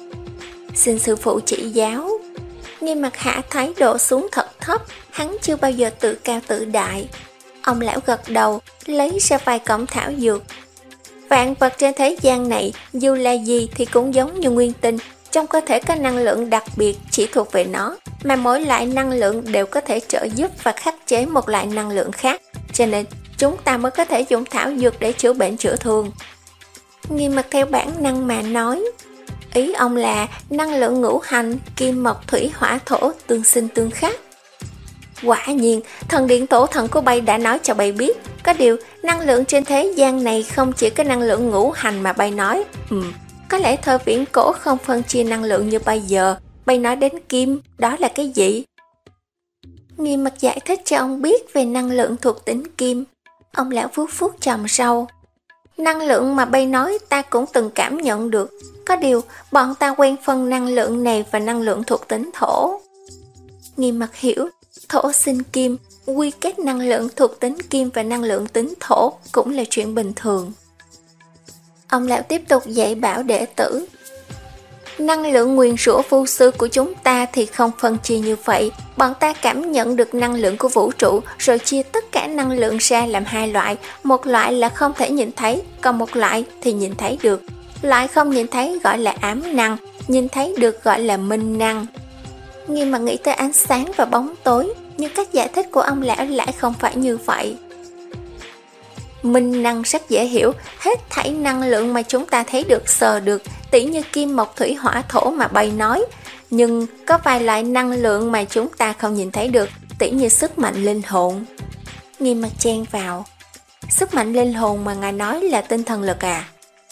Xin sư phụ chỉ giáo. Nghiêm mặt hạ thái độ xuống thật thấp, hắn chưa bao giờ tự cao tự đại. Ông lão gật đầu, lấy ra vài cọng thảo dược. Vạn vật trên thế gian này, dù là gì thì cũng giống như nguyên tinh, trong cơ thể có năng lượng đặc biệt chỉ thuộc về nó, mà mỗi loại năng lượng đều có thể trợ giúp và khắc chế một loại năng lượng khác, cho nên chúng ta mới có thể dùng thảo dược để chữa bệnh chữa thương. Nghiêm mặt theo bản năng mà nói, ý ông là năng lượng ngũ hành, kim mộc thủy hỏa thổ tương sinh tương khắc. Quả nhiên, thần điện tổ thần của bay đã nói cho bay biết, có điều năng lượng trên thế gian này không chỉ có năng lượng ngũ hành mà bay nói. Ừm, có lẽ thời viễn cổ không phân chia năng lượng như bây giờ. Bay nói đến kim, đó là cái gì? Nghiêm mặt giải thích cho ông biết về năng lượng thuộc tính kim. Ông lão vuốt vuốt chòm râu. Năng lượng mà bay nói ta cũng từng cảm nhận được, có điều bọn ta quen phân năng lượng này và năng lượng thuộc tính thổ. Nghiêm mặt hiểu, thổ sinh kim, quy kết năng lượng thuộc tính kim và năng lượng tính thổ cũng là chuyện bình thường. Ông lão tiếp tục dạy bảo đệ tử. Năng lượng nguyền rủa vu sư của chúng ta thì không phân chia như vậy. Bọn ta cảm nhận được năng lượng của vũ trụ rồi chia tất cả năng lượng ra làm hai loại. Một loại là không thể nhìn thấy, còn một loại thì nhìn thấy được. Loại không nhìn thấy gọi là ám năng, nhìn thấy được gọi là minh năng. Nghiêm mà nghĩ tới ánh sáng và bóng tối, nhưng cách giải thích của ông lão lại không phải như vậy. Minh năng rất dễ hiểu, hết thảy năng lượng mà chúng ta thấy được sờ được, tỉ như kim mộc thủy hỏa thổ mà bay nói. Nhưng có vài loại năng lượng mà chúng ta không nhìn thấy được, tỉ như sức mạnh linh hồn. Nghiêm mặt chen vào. Sức mạnh linh hồn mà ngài nói là tinh thần lực à?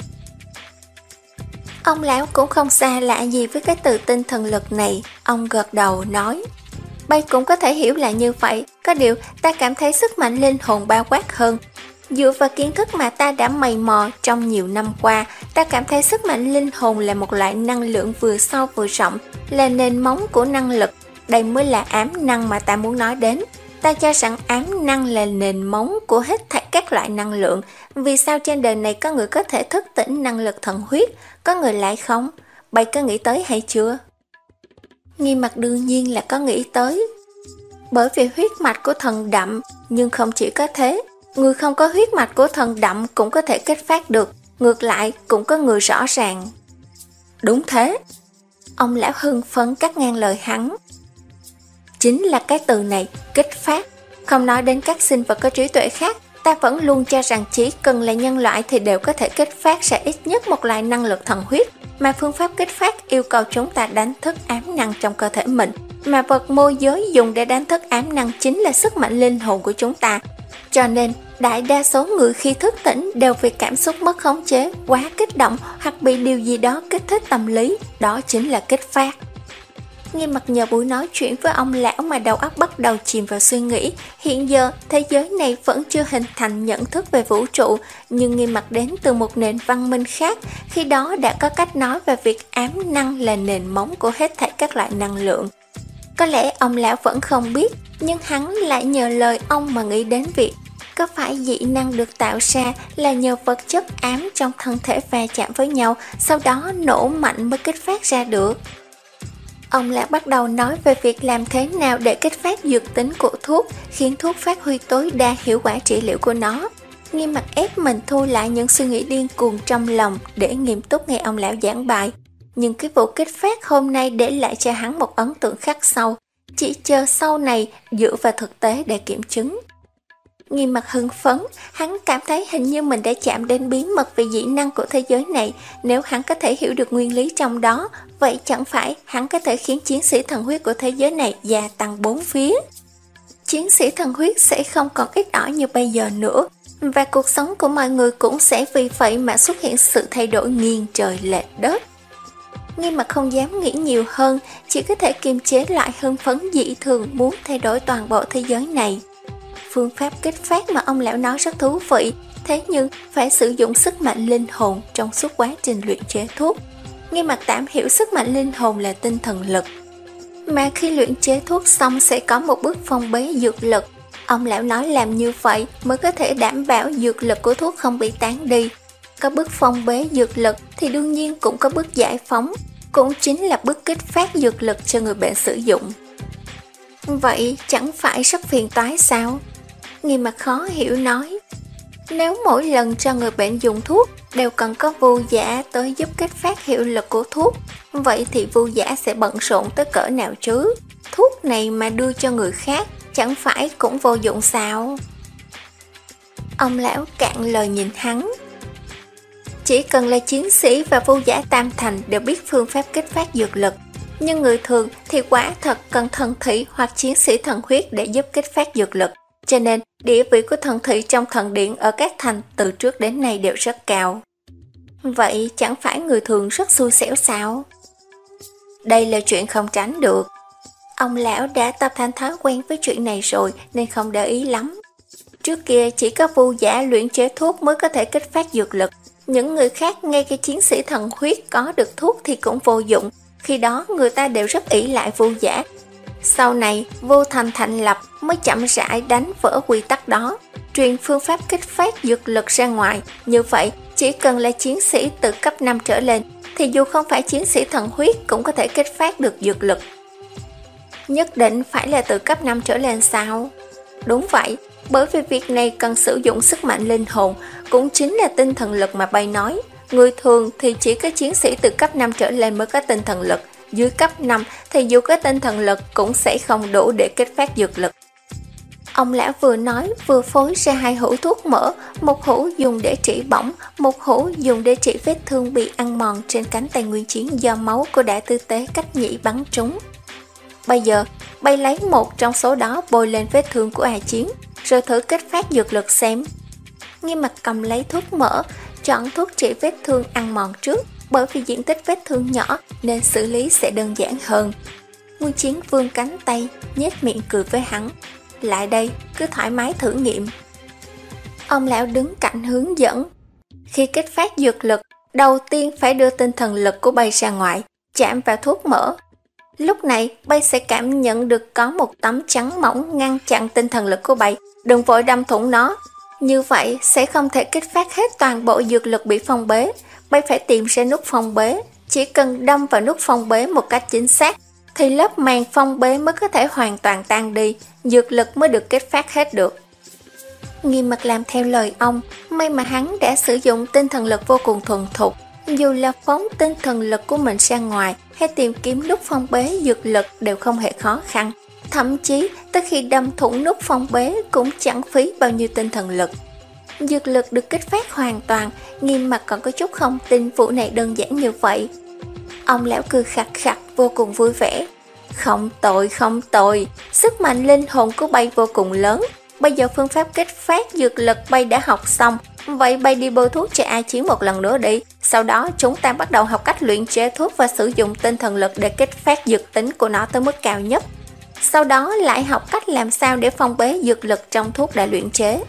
Ông lão cũng không xa lạ gì với cái từ tinh thần lực này. Ông gật đầu nói, bay cũng có thể hiểu là như vậy, có điều ta cảm thấy sức mạnh linh hồn bao quát hơn. Dựa vào kiến thức mà ta đã mày mò trong nhiều năm qua, ta cảm thấy sức mạnh linh hồn là một loại năng lượng vừa sâu vừa rộng, là nền móng của năng lực. Đây mới là ám năng mà ta muốn nói đến. Ta cho rằng ám năng là nền móng của hết thảy các loại năng lượng. Vì sao trên đời này có người có thể thức tỉnh năng lực thần huyết, có người lại không? Bay có nghĩ tới hay chưa? Nghiêm mặt đương nhiên là có nghĩ tới. Bởi vì huyết mạch của thần đậm, nhưng không chỉ có thế. Người không có huyết mạch của thần đậm cũng có thể kích phát được, ngược lại cũng có người rõ ràng. Đúng thế. Ông lão hưng phấn cắt ngang lời hắn. Chính là cái từ này, kích phát. Không nói đến các sinh vật có trí tuệ khác, ta vẫn luôn cho rằng chỉ cần là nhân loại thì đều có thể kích phát ra ít nhất một loại năng lực thần huyết, mà phương pháp kích phát yêu cầu chúng ta đánh thức ám năng trong cơ thể mình, mà vật môi giới dùng để đánh thức ám năng chính là sức mạnh linh hồn của chúng ta. Cho nên, đại đa số người khi thức tỉnh đều vì cảm xúc mất khống chế, quá kích động hoặc bị điều gì đó kích thích tâm lý, đó chính là kích phát. Nghiêm mặt nhờ buổi nói chuyện với ông lão mà đầu óc bắt đầu chìm vào suy nghĩ. Hiện giờ, thế giới này vẫn chưa hình thành nhận thức về vũ trụ, nhưng Nghiêm mặt đến từ một nền văn minh khác, khi đó đã có cách nói về việc ám năng là nền móng của hết thảy các loại năng lượng. Có lẽ ông lão vẫn không biết, Nhưng hắn lại nhờ lời ông mà nghĩ đến việc có phải dị năng được tạo ra là nhờ vật chất ám trong thân thể va chạm với nhau, sau đó nổ mạnh mới kích phát ra được. Ông lại bắt đầu nói về việc làm thế nào để kích phát dược tính của thuốc, khiến thuốc phát huy tối đa hiệu quả trị liệu của nó. Nghiêm mặt ép mình thu lại những suy nghĩ điên cuồng trong lòng để nghiêm túc nghe ông lão giảng bài. Nhưng cái vụ kích phát hôm nay để lại cho hắn một ấn tượng khắc sâu, chỉ chờ sau này dựa vào thực tế để kiểm chứng. Nghiêm mặt hưng phấn, hắn cảm thấy hình như mình đã chạm đến bí mật về dị năng của thế giới này. Nếu hắn có thể hiểu được nguyên lý trong đó, vậy chẳng phải hắn có thể khiến chiến sĩ thần huyết của thế giới này gia tăng bốn phía. Chiến sĩ thần huyết sẽ không còn ít ỏi như bây giờ nữa, và cuộc sống của mọi người cũng sẽ vì vậy mà xuất hiện sự thay đổi nghiêng trời lệch đất. Nghiêm mặt không dám nghĩ nhiều hơn, chỉ có thể kiềm chế lại hưng phấn dị thường muốn thay đổi toàn bộ thế giới này. Phương pháp kích phát mà ông lão nói rất thú vị, thế nhưng phải sử dụng sức mạnh linh hồn trong suốt quá trình luyện chế thuốc. Nghiêm mặt tạm hiểu sức mạnh linh hồn là tinh thần lực, mà khi luyện chế thuốc xong sẽ có một bước phong bế dược lực. Ông lão nói làm như vậy mới có thể đảm bảo dược lực của thuốc không bị tán đi. Có bước phong bế dược lực thì đương nhiên cũng có bước giải phóng, cũng chính là bước kích phát dược lực cho người bệnh sử dụng. Vậy chẳng phải rất phiền toái sao? Nghiêm mặt khó hiểu nói, nếu mỗi lần cho người bệnh dùng thuốc đều cần có vu giả tới giúp kích phát hiệu lực của thuốc, vậy thì vu giả sẽ bận rộn tới cỡ nào chứ? Thuốc này mà đưa cho người khác chẳng phải cũng vô dụng sao? Ông lão cạn lời nhìn hắn. Chỉ cần là chiến sĩ và vu giả tam thành đều biết phương pháp kích phát dược lực, nhưng người thường thì quả thật cần thần thủy hoặc chiến sĩ thần huyết để giúp kích phát dược lực. Cho nên địa vị của thần thủy trong thần điện ở các thành từ trước đến nay đều rất cao. Vậy chẳng phải người thường rất xui xẻo sao? Đây là chuyện không tránh được. Ông lão đã tập thành thói quen với chuyện này rồi nên không để ý lắm. Trước kia chỉ có vu giả luyện chế thuốc mới có thể kích phát dược lực. Những người khác ngay cái chiến sĩ thần huyết có được thuốc thì cũng vô dụng. Khi đó người ta đều rất ỷ lại vu giả. Sau này vô thành thành lập mới chậm rãi đánh vỡ quy tắc đó, truyền phương pháp kích phát dược lực ra ngoài. Như vậy chỉ cần là chiến sĩ từ cấp năm trở lên thì dù không phải chiến sĩ thần huyết cũng có thể kích phát được dược lực. Nhất định phải là từ cấp năm trở lên sao? Đúng vậy, bởi vì việc này cần sử dụng sức mạnh linh hồn, cũng chính là tinh thần lực mà bay nói. Người thường thì chỉ có chiến sĩ từ cấp năm trở lên mới có tinh thần lực. Dưới cấp năm thì dù có tinh thần lực cũng sẽ không đủ để kích phát dược lực. Ông lão vừa nói vừa phối ra hai hũ thuốc mỡ, một hũ dùng để trị bỏng, một hũ dùng để trị vết thương bị ăn mòn trên cánh tay nguyên chiến do máu của đại tư tế cách nhĩ bắn trúng. Bây giờ, bay lấy một trong số đó bôi lên vết thương của A Chiến, rồi thử kích phát dược lực xem. Nghiêm mặt cầm lấy thuốc mỡ, chọn thuốc trị vết thương ăn mòn trước, bởi vì diện tích vết thương nhỏ nên xử lý sẽ đơn giản hơn. Nguyên Chiến vươn cánh tay, nhếch miệng cười với hắn. Lại đây, cứ thoải mái thử nghiệm. Ông lão đứng cạnh hướng dẫn. Khi kích phát dược lực, đầu tiên phải đưa tinh thần lực của bay ra ngoài, chạm vào thuốc mỡ. Lúc này, bay sẽ cảm nhận được có một tấm trắng mỏng ngăn chặn tinh thần lực của bay. Đừng vội đâm thủng nó. Như vậy sẽ không thể kích phát hết toàn bộ dược lực bị phong bế. Bay phải tìm ra nút phong bế. Chỉ cần đâm vào nút phong bế một cách chính xác thì lớp màng phong bế mới có thể hoàn toàn tan đi, dược lực mới được kích phát hết được. Nghiêm mặt làm theo lời ông, may mà hắn đã sử dụng tinh thần lực vô cùng thuần thục. Dù là phóng tinh thần lực của mình ra ngoài hay tìm kiếm nút phong bế dược lực đều không hề khó khăn. Thậm chí tới khi đâm thủng nút phong bế cũng chẳng phí bao nhiêu tinh thần lực. Dược lực được kích phát hoàn toàn, Nghiêm mặt còn có chút không tin vụ này đơn giản như vậy. Ông lão cười khặt khặt vô cùng vui vẻ. Không tội không tội, sức mạnh linh hồn của bay vô cùng lớn. Bây giờ phương pháp kích phát dược lực bay đã học xong, vậy bay đi bôi thuốc cho A Chiến một lần nữa đi. Sau đó chúng ta bắt đầu học cách luyện chế thuốc và sử dụng tinh thần lực để kích phát dược tính của nó tới mức cao nhất. Sau đó lại học cách làm sao để phong bế dược lực trong thuốc đã luyện chế.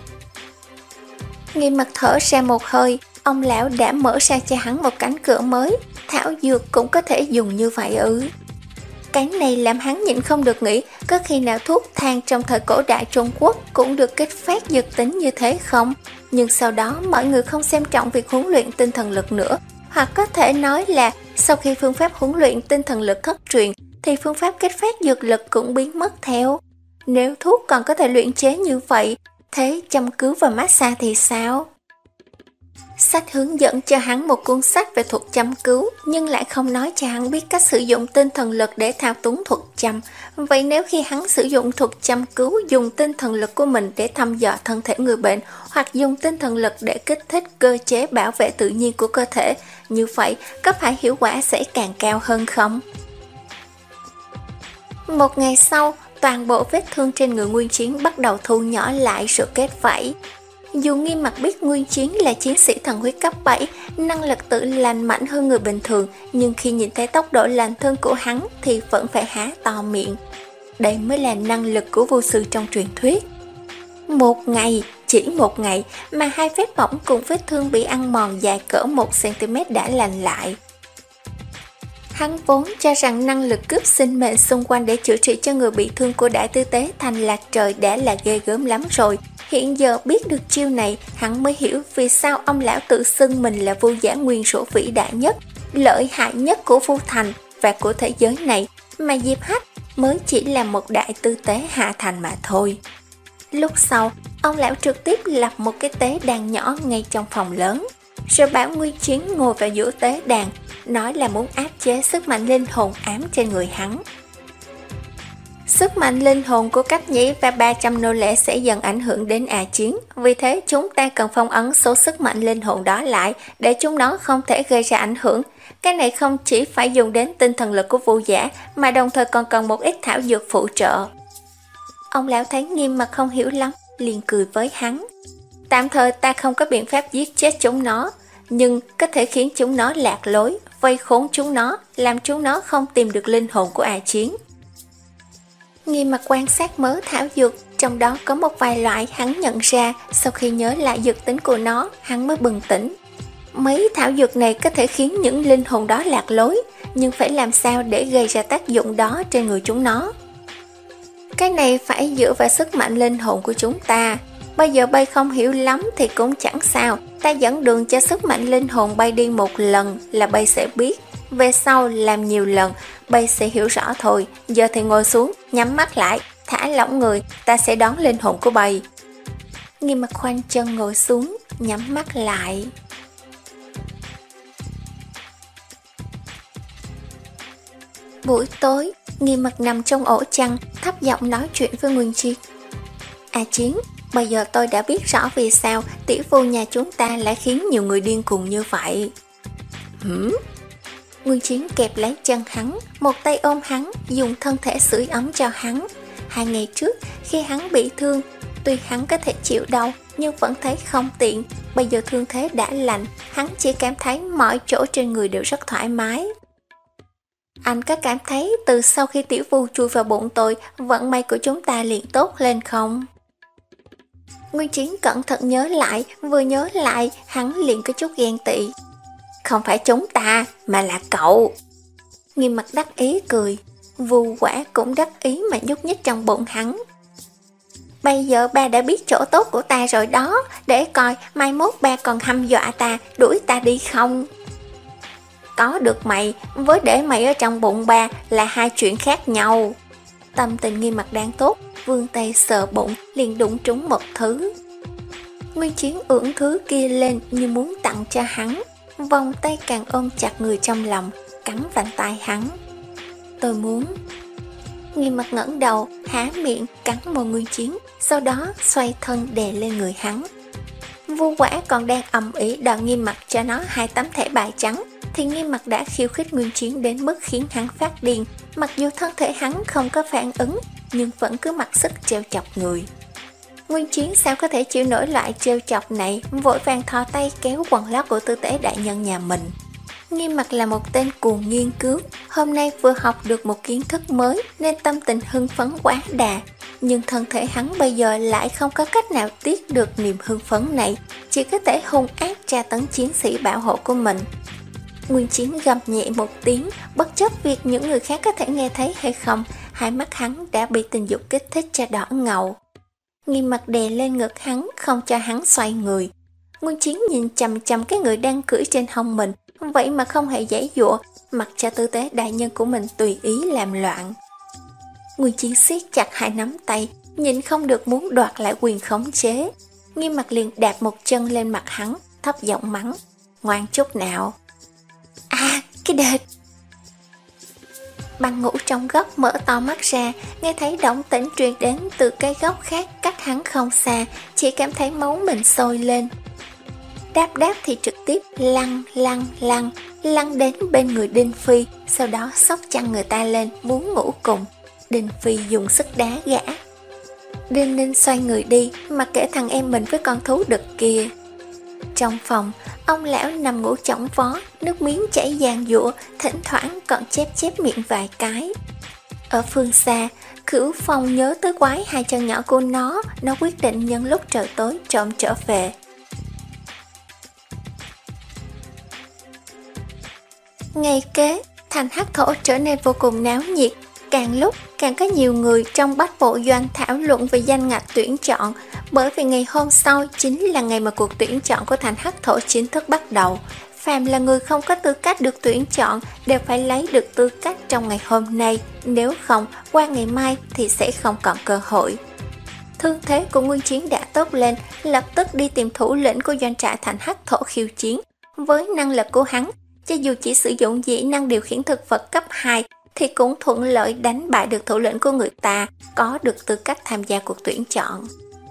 Nghiêm mặt thở ra một hơi, ông lão đã mở ra cho hắn một cánh cửa mới. Thảo dược cũng có thể dùng như vậy ư? Cái này làm hắn nhịn không được nghĩ, có khi nào thuốc thang trong thời cổ đại Trung Quốc cũng được kích phát dược tính như thế không? Nhưng sau đó mọi người không xem trọng việc huấn luyện tinh thần lực nữa, hoặc có thể nói là sau khi phương pháp huấn luyện tinh thần lực thất truyền thì phương pháp kích phát dược lực cũng biến mất theo. Nếu thuốc còn có thể luyện chế như vậy, thế châm cứu và massage thì sao? Sách hướng dẫn cho hắn một cuốn sách về thuật châm cứu, nhưng lại không nói cho hắn biết cách sử dụng tinh thần lực để thao túng thuật châm. Vậy nếu khi hắn sử dụng thuật châm cứu, dùng tinh thần lực của mình để thăm dò thân thể người bệnh, hoặc dùng tinh thần lực để kích thích cơ chế bảo vệ tự nhiên của cơ thể, như vậy có phải hiệu quả sẽ càng cao hơn không? Một ngày sau, toàn bộ vết thương trên người Nguyên Chiến bắt đầu thu nhỏ lại rồi kết vảy. Dù Nghiêm Mặc biết Nguyên Chiến là chiến sĩ thần huyết cấp bảy, năng lực tự lành mạnh hơn người bình thường, nhưng khi nhìn thấy tốc độ lành thương của hắn thì vẫn phải há to miệng. Đây mới là năng lực của vô sư trong truyền thuyết. Một ngày, chỉ một ngày mà hai vết bỏng cùng vết thương bị ăn mòn dài cỡ một xăng ti mét đã lành lại. Hắn vốn cho rằng năng lực cướp sinh mệnh xung quanh để chữa trị cho người bị thương của Đại Tư Tế Thành Lạc Trời đã là ghê gớm lắm rồi. Hiện giờ biết được chiêu này, hắn mới hiểu vì sao ông lão tự xưng mình là vô giả nguyên rủa vĩ đại nhất, lợi hại nhất của Vu Thành và của thế giới này, mà Diệp Hách mới chỉ là một đại tư tế hạ thành mà thôi. Lúc sau, ông lão trực tiếp lập một cái tế đàn nhỏ ngay trong phòng lớn, rồi bảo Nguyên Chiến ngồi vào giữa tế đàn, nói là muốn áp chế sức mạnh linh hồn ám trên người hắn. Sức mạnh linh hồn của Cách Nhĩ và ba trăm nô lệ sẽ dần ảnh hưởng đến A Chiến, vì thế chúng ta cần phong ấn số sức mạnh linh hồn đó lại để chúng nó không thể gây ra ảnh hưởng. Cái này không chỉ phải dùng đến tinh thần lực của Vũ Giả, mà đồng thời còn cần một ít thảo dược phụ trợ. Ông lão thấy Nghiêm Mặc không hiểu lắm, liền cười với hắn. Tạm thời ta không có biện pháp giết chết chúng nó, nhưng có thể khiến chúng nó lạc lối, vây khốn chúng nó, làm chúng nó không tìm được linh hồn của A Chiến. Nghiêm Mặc quan sát mớ thảo dược, trong đó có một vài loại hắn nhận ra, sau khi nhớ lại dược tính của nó, hắn mới bừng tỉnh. Mấy thảo dược này có thể khiến những linh hồn đó lạc lối, nhưng phải làm sao để gây ra tác dụng đó trên người chúng nó? Cái này phải dựa vào sức mạnh linh hồn của chúng ta. Bây giờ bay không hiểu lắm thì cũng chẳng sao, ta dẫn đường cho sức mạnh linh hồn bay đi một lần là bay sẽ biết. Về sau làm nhiều lần, bay sẽ hiểu rõ thôi. Giờ thì ngồi xuống, nhắm mắt lại, thả lỏng người, ta sẽ đón linh hồn của bay. Nghiêm Mặc khoanh chân ngồi xuống, nhắm mắt lại. Buổi tối, Nghiêm Mặc nằm trong ổ chăn, thấp giọng nói chuyện với Nguyên Chiến. A Chiến, bây giờ tôi đã biết rõ vì sao tỷ phu nhà chúng ta lại khiến nhiều người điên cuồng như vậy. Hửm? Nguyên Chiến kẹp lấy chân hắn, một tay ôm hắn, dùng thân thể sưởi ấm cho hắn. Hai ngày trước, khi hắn bị thương, tuy hắn có thể chịu đau, nhưng vẫn thấy không tiện. Bây giờ thương thế đã lành, hắn chỉ cảm thấy mọi chỗ trên người đều rất thoải mái. Anh có cảm thấy từ sau khi tiểu phu chui vào bụng tôi, vận may của chúng ta liền tốt lên không? Nguyên Chiến cẩn thận nhớ lại, vừa nhớ lại, hắn liền có chút ghen tị. Không phải chúng ta, mà là cậu. Nghiêm Mặc đắc ý cười, Vu Quả cũng đắc ý mà nhúc nhích trong bụng hắn. Bây giờ ba đã biết chỗ tốt của ta rồi đó, để coi mai mốt ba còn hăm dọa ta, đuổi ta đi không? Có được mày, với để mày ở trong bụng ba là hai chuyện khác nhau. Tâm tình Nghiêm Mặc đang tốt, vươn tay sờ bụng, liền đụng trúng một thứ. Nguyên Chiến ưỡn thứ kia lên như muốn tặng cho hắn, vòng tay càng ôm chặt người trong lòng, cắn vành tai hắn. Tôi muốn. Nghiêm Mặc ngẩng đầu, há miệng, cắn môi Nguyên Chiến, sau đó xoay thân đè lên người hắn. Vu Quả còn đang ầm ĩ đòi Nghiêm Mặc cho nó hai tấm thẻ bài trắng, thì Nghiêm Mặc đã khiêu khích Nguyên Chiến đến mức khiến hắn phát điên. Mặc dù thân thể hắn không có phản ứng, nhưng vẫn cứ mặc sức trêu chọc người. Nguyên Chiến sao có thể chịu nổi loại trêu chọc này, vội vàng thò tay kéo quần lót của tư tế đại nhân nhà mình. Nghiêm Mặc là một tên cuồng nghiên cứu, hôm nay vừa học được một kiến thức mới nên tâm tình hưng phấn quá đà. Nhưng thân thể hắn bây giờ lại không có cách nào tiết được niềm hưng phấn này, chỉ có thể hung ác tra tấn chiến sĩ bảo hộ của mình. Nguyên Chiến gầm nhẹ một tiếng, bất chấp việc những người khác có thể nghe thấy hay không, hai mắt hắn đã bị tình dục kích thích cho đỏ ngầu. Nghiêm Mặt đè lên ngực hắn, không cho hắn xoay người. Nguyên Chiến nhìn chằm chằm cái người đang cưỡi trên hông mình, vậy mà không hề giãy giụa, mặc cho tư thế đại nhân của mình tùy ý làm loạn. Nguyên Chiến siết chặt hai nắm tay, nhìn không được muốn đoạt lại quyền khống chế. Nghiêm Mặt liền đạp một chân lên mặt hắn, thấp giọng mắng: ngoan chút nào. À, cái đệt! Băng Ngũ trong góc mở to mắt ra, nghe thấy động tĩnh truyền đến từ cái góc khác cách hắn không xa, chỉ cảm thấy máu mình sôi lên. Đáp đáp thì trực tiếp lăn lăn lăn, lăn đến bên người Đinh Phi, sau đó xốc chăn người ta lên muốn ngủ cùng. Đinh Phi dùng sức đá gã. Đinh Ninh xoay người đi, mặc kệ thằng em mình với con thú đực kia. Trong phòng, ông lão nằm ngủ chỏng vó, nước miếng chảy giàn giụa, thỉnh thoảng còn chép chép miệng vài cái. Ở phương xa, Cửu Phong nhớ tới quái hai chân nhỏ của nó, nó quyết định nhân lúc trời tối trộm trở về. Ngày kế, thành Hắc Thổ trở nên vô cùng náo nhiệt, càng lúc càng có nhiều người trong Bách Bộ Doanh thảo luận về danh ngạch tuyển chọn, bởi vì ngày hôm sau chính là ngày mà cuộc tuyển chọn của thành Hắc Thổ chính thức bắt đầu. Phàm là người không có tư cách được tuyển chọn đều phải lấy được tư cách trong ngày hôm nay, nếu không qua ngày mai thì sẽ không còn cơ hội. Thương thế của Nguyên Chiến đã tốt lên, lập tức đi tìm thủ lĩnh của doanh trại thành Hắc Thổ khiêu chiến. Với năng lực của hắn, cho dù chỉ sử dụng dĩ năng điều khiển thực vật cấp hai thì cũng thuận lợi đánh bại được thủ lĩnh của người ta, có được tư cách tham gia cuộc tuyển chọn.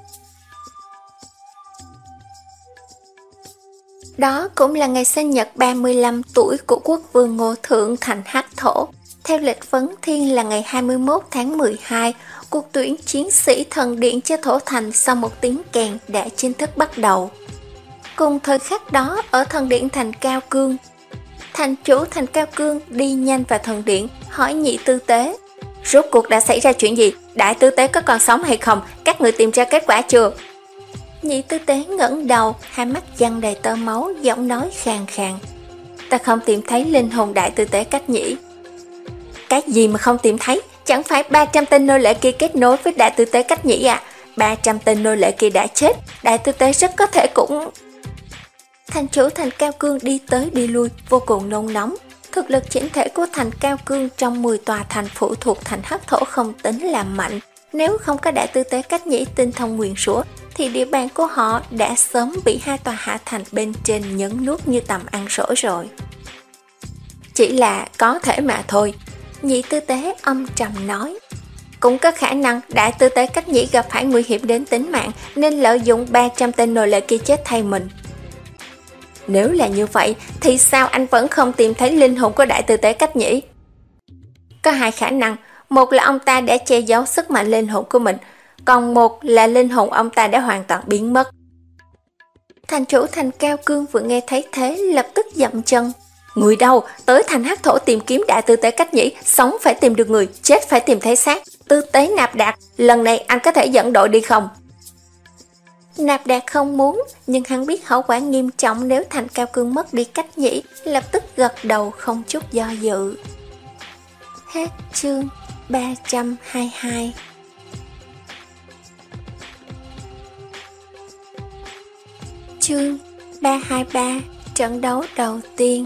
Đó cũng là ngày sinh nhật ba mươi lăm tuổi của quốc vương Ngô Thượng thành Hắc Thổ. Theo lịch Vấn Thiên là ngày hai mươi mốt tháng mười hai, cuộc tuyển chiến sĩ thần điện cho Thổ Thành sau một tiếng kèn đã chính thức bắt đầu. Cùng thời khắc đó, ở thần điện thành Cao Cương, thành chủ thành Cao Cương đi nhanh vào thần điện, hỏi Nhị Tư Tế: rốt cuộc đã xảy ra chuyện gì? Đại Tư Tế có còn sống hay không? Các người tìm ra kết quả chưa? Nhị Tư Tế ngẩng đầu, hai mắt giăng đầy tơ máu, giọng nói khàn khàn: ta không tìm thấy linh hồn Đại Tư Tế Cách Nhĩ. Cái gì mà không tìm thấy? Chẳng phải ba trăm tên nô lệ kia kết nối với Đại Tư Tế Cách Nhĩ à? ba trăm tên nô lệ kia đã chết, Đại Tư Tế rất có thể cũng... Thành chủ thành Cao Cương đi tới đi lui, vô cùng nôn nóng. Thực lực chỉnh thể của thành Cao Cương trong mười tòa thành phụ thuộc thành Hắc Thổ không tính là mạnh. Nếu không có Đại Tư Tế Cách Nhĩ tinh thông nguyền rủa thì địa bàn của họ đã sớm bị hai tòa hạ thành bên trên nhấn nuốt như tầm ăn sổi rồi. Chỉ là có thể mà thôi. Nhị Tư Tế âm trầm nói: cũng có khả năng Đại Tư Tế Cách Nhĩ gặp phải nguy hiểm đến tính mạng, nên lợi dụng ba trăm tên nô lệ kia chết thay mình. Nếu là như vậy thì sao anh vẫn không tìm thấy linh hồn của Đại Tư Tế Cách Nhĩ? Có hai khả năng, một là ông ta đã che giấu sức mạnh linh hồn của mình, còn một là linh hồn ông ta đã hoàn toàn biến mất. Thành chủ thành Cao Cương vừa nghe thấy thế lập tức dậm chân: người đâu? Tới thành Hắc Thổ tìm kiếm Đại Tư Tế Cách Nhĩ, sống phải tìm được người, chết phải tìm thấy xác. Tư Tế Nạp Đạt, lần này anh có thể dẫn đội đi không? Nạp Đạt không muốn, nhưng hắn biết hậu quả nghiêm trọng nếu thành Cao Cương mất đi Cách Nhĩ, lập tức gật đầu không chút do dự. Hết chương ba trăm hai mươi hai. Chương ba trăm hai mươi ba. Trận đấu đầu tiên.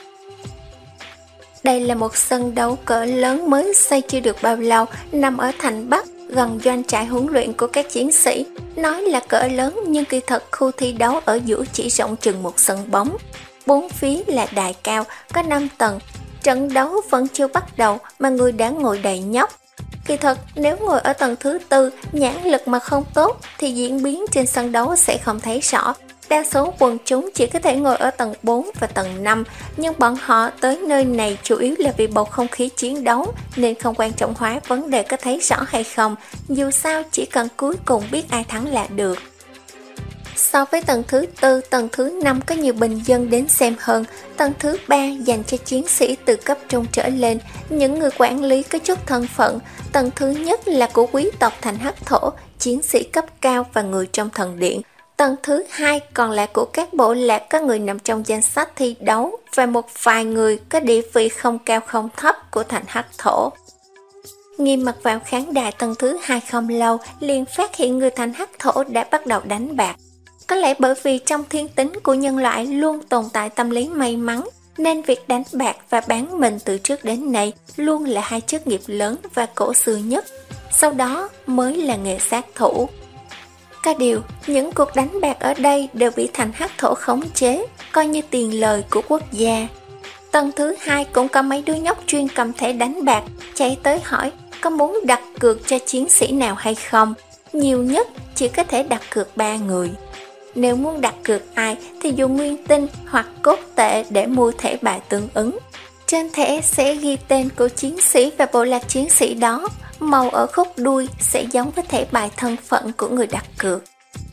Đây là một sân đấu cỡ lớn mới xây chưa được bao lâu, nằm ở thành Bắc, gần doanh trại huấn luyện của các chiến sĩ. Nói là cỡ lớn nhưng kỳ thật khu thi đấu ở giữa chỉ rộng chừng một sân bóng. Bốn phía là đài cao, có năm tầng. Trận đấu vẫn chưa bắt đầu mà người đã ngồi đầy nhóc. Kỳ thật nếu ngồi ở tầng thứ tư, nhãn lực mà không tốt thì diễn biến trên sân đấu sẽ không thấy rõ. Đa số quần chúng chỉ có thể ngồi ở tầng bốn và tầng năm, nhưng bọn họ tới nơi này chủ yếu là vì bầu không khí chiến đấu, nên không quan trọng hóa vấn đề có thấy rõ hay không, dù sao chỉ cần cuối cùng biết ai thắng là được. So với tầng thứ tư, tầng thứ năm có nhiều bình dân đến xem hơn, tầng thứ ba dành cho chiến sĩ từ cấp trung trở lên, những người quản lý có chút thân phận, tầng thứ nhất là của quý tộc thành Hắc Thổ, chiến sĩ cấp cao và người trong thần điện. Tầng thứ hai còn lại của các bộ lạc có người nằm trong danh sách thi đấu và một vài người có địa vị không cao không thấp của thành Hắc Thổ. Nghiêm mặt vào khán đài tầng thứ hai không lâu liền phát hiện người thành Hắc Thổ đã bắt đầu đánh bạc. Có lẽ bởi vì trong thiên tính của nhân loại luôn tồn tại tâm lý may mắn, nên việc đánh bạc và bán mình từ trước đến nay luôn là hai chức nghiệp lớn và cổ xưa nhất, sau đó mới là nghề sát thủ. Có điều, những cuộc đánh bạc ở đây đều bị thành Hắc Thổ khống chế, coi như tiền lời của quốc gia. Tầng thứ hai cũng có mấy đứa nhóc chuyên cầm thẻ đánh bạc, chạy tới hỏi có muốn đặt cược cho chiến sĩ nào hay không. Nhiều nhất chỉ có thể đặt cược ba người. Nếu muốn đặt cược ai thì dùng nguyên tinh hoặc cốt tệ để mua thẻ bài tương ứng. Trên thẻ sẽ ghi tên của chiến sĩ và bộ lạc chiến sĩ đó, màu ở khúc đuôi sẽ giống với thẻ bài thân phận của người đặt cược.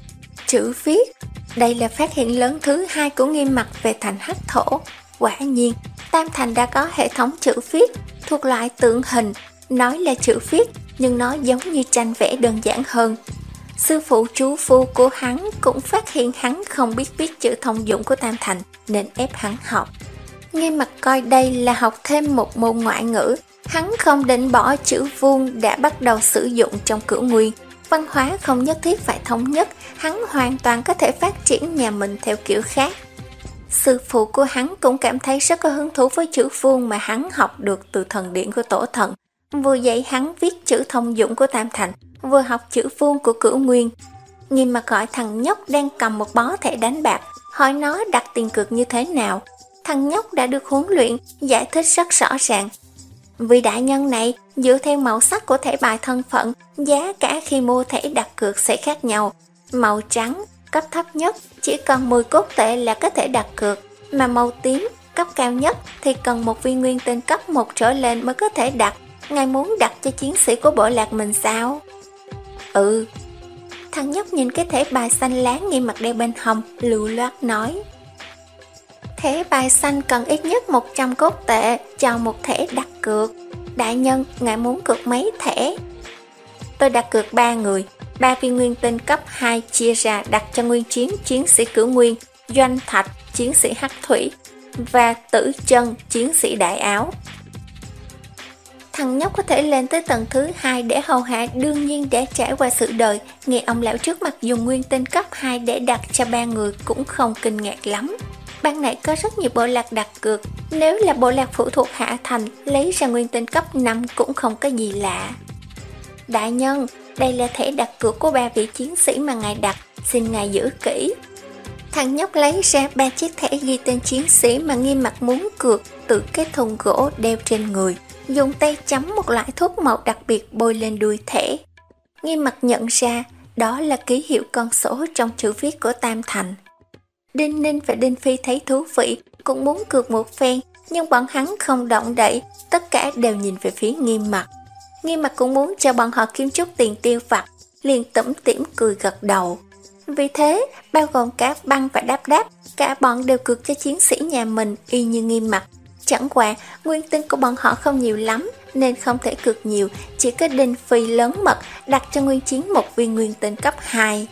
Chữ viết, đây là phát hiện lớn thứ hai của Nghiêm Mặc về thành Hắc Thổ. Quả nhiên, Tam Thành đã có hệ thống chữ viết thuộc loại tượng hình, nói là chữ viết nhưng nó giống như tranh vẽ đơn giản hơn. Sư phụ chú phu của hắn cũng phát hiện hắn không biết viết chữ thông dụng của Tam Thành nên ép hắn học. Nghiêm Mặc coi đây là học thêm một môn ngoại ngữ, hắn không định bỏ chữ vuông đã bắt đầu sử dụng trong Cửu Nguyên. Văn hóa không nhất thiết phải thống nhất, hắn hoàn toàn có thể phát triển nhà mình theo kiểu khác. Sư phụ của hắn cũng cảm thấy rất có hứng thú với chữ vuông mà hắn học được từ thần điển của tổ thần, vừa dạy hắn viết chữ thông dụng của Tam Thành, vừa học chữ vuông của Cửu Nguyên. Nghiêm Mặc gọi thằng nhóc đang cầm một bó thẻ đánh bạc, hỏi nó đặt tiền cược như thế nào. Thằng nhóc đã được huấn luyện, giải thích rất rõ ràng. Vị đại nhân này, dựa theo màu sắc của thẻ bài thân phận, giá cả khi mua thẻ đặt cược sẽ khác nhau. Màu trắng, cấp thấp nhất, chỉ cần mười cốt tệ là có thể đặt cược, mà màu tím, cấp cao nhất thì cần một viên nguyên tinh cấp một trở lên mới có thể đặt. Ngài muốn đặt cho chiến sĩ của bộ lạc mình sao? Ừ. Thằng nhóc nhìn cái thẻ bài xanh lá Nghiêm Mặc đeo bên hông, lưu loát nói. Thẻ bài xanh cần ít nhất một trăm cốt tệ cho một thẻ đặt cược. Đại nhân, ngài muốn cược mấy thẻ? Tôi đặt cược ba người, ba viên nguyên tinh cấp hai chia ra đặt cho Nguyên Chiến chiến sĩ Cửu Nguyên, Doanh Thạch chiến sĩ Hắc Thủy và Tử Chân chiến sĩ Đại Áo. Thằng nhóc có thể lên tới tầng thứ hai để hầu hạ đương nhiên đã trải qua sự đời, nghe ông lão trước mặt dùng nguyên tinh cấp hai để đặt cho ba người cũng không kinh ngạc lắm. Ban nãy có rất nhiều bộ lạc đặt cược, nếu là bộ lạc phụ thuộc Hạ Thành lấy ra nguyên tinh cấp năm cũng không có gì lạ. Đại nhân, đây là thẻ đặt cược của ba vị chiến sĩ mà ngài đặt, xin ngài giữ kỹ. Thằng nhóc lấy ra ba chiếc thẻ ghi tên chiến sĩ mà Nghiêm Mặc muốn cược từ cái thùng gỗ đeo trên người, dùng tay chấm một loại thuốc màu đặc biệt bôi lên đuôi thẻ. Nghiêm Mặc nhận ra đó là ký hiệu con số trong chữ viết của Tam Thành. Đinh Ninh và Đinh Phi thấy thú vị, cũng muốn cược một phen, nhưng bọn hắn không động đậy, tất cả đều nhìn về phía Nghiêm Mặc. Nghiêm Mặc cũng muốn cho bọn họ kiếm chút tiền tiêu vặt, liền tủm tỉm cười gật đầu. Vì thế, bao gồm cả Băng và Đáp Đáp, cả bọn đều cược cho chiến sĩ nhà mình y như Nghiêm Mặc. Chẳng qua, nguyên tinh của bọn họ không nhiều lắm, nên không thể cược nhiều, chỉ có Đinh Phi lớn mật đặt cho Nguyên Chiến một viên nguyên tinh cấp hai.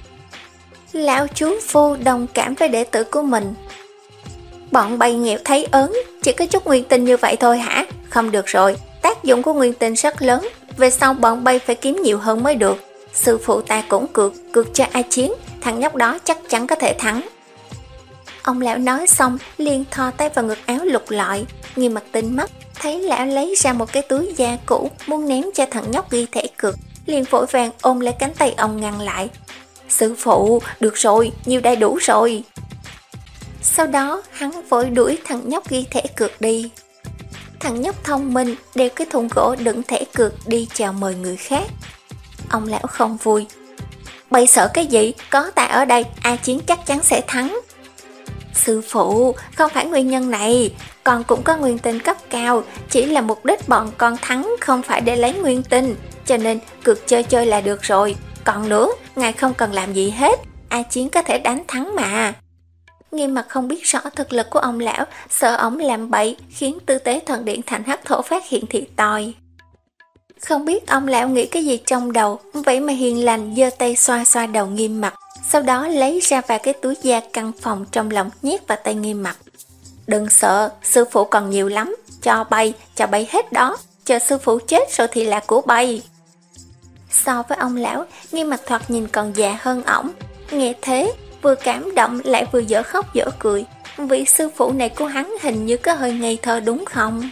Lão chú phu đồng cảm với đệ tử của mình. Bọn bay nghèo thấy ớn, chỉ có chút nguyên tinh như vậy thôi hả? Không được rồi, tác dụng của nguyên tinh rất lớn, về sau bọn bay phải kiếm nhiều hơn mới được. Sư phụ ta cũng cược, cược cho A Chiến, thằng nhóc đó chắc chắn có thể thắng. Ông lão nói xong, liền thò tay vào ngực áo lục lọi, Nghiêm Mặc tinh mắt, thấy lão lấy ra một cái túi da cũ, muốn ném cho thằng nhóc ghi thẻ cược, liền vội vàng ôm lấy cánh tay ông ngăn lại. Sư phụ, được rồi, nhiêu đây đủ rồi. Sau đó, hắn vội đuổi thằng nhóc ghi thẻ cược đi. Thằng nhóc thông minh đeo cái thùng gỗ đựng thẻ cược đi chào mời người khác. Ông lão không vui. Bây sợ cái gì, có ta ở đây, A Chiến chắc chắn sẽ thắng. Sư phụ, không phải nguyên nhân này, con cũng có nguyên tinh cấp cao, chỉ là mục đích bọn con thắng không phải để lấy nguyên tinh, cho nên cược chơi chơi là được rồi. Còn nữa, ngài không cần làm gì hết, A Chiến có thể đánh thắng mà. Nghiêm Mặc không biết rõ thực lực của ông lão, sợ ổng làm bậy khiến tư tế thần điện thành Hắc Thổ phát hiện thiệt tòi. Không biết ông lão nghĩ cái gì trong đầu, vậy mà hiền lành giơ tay xoa xoa đầu Nghiêm Mặc, sau đó lấy ra vài cái túi da căn phòng trong lòng nhét vào tay Nghiêm Mặc. Đừng sợ, sư phụ còn nhiều lắm, cho bay, cho bay hết đó, chờ sư phụ chết rồi thì là của bay. So với ông lão, Nghiêm Mặc thoạt nhìn còn già hơn ổng, nghe thế vừa cảm động lại vừa dở khóc dở cười. Vị sư phụ này của hắn hình như có hơi ngây thơ đúng không?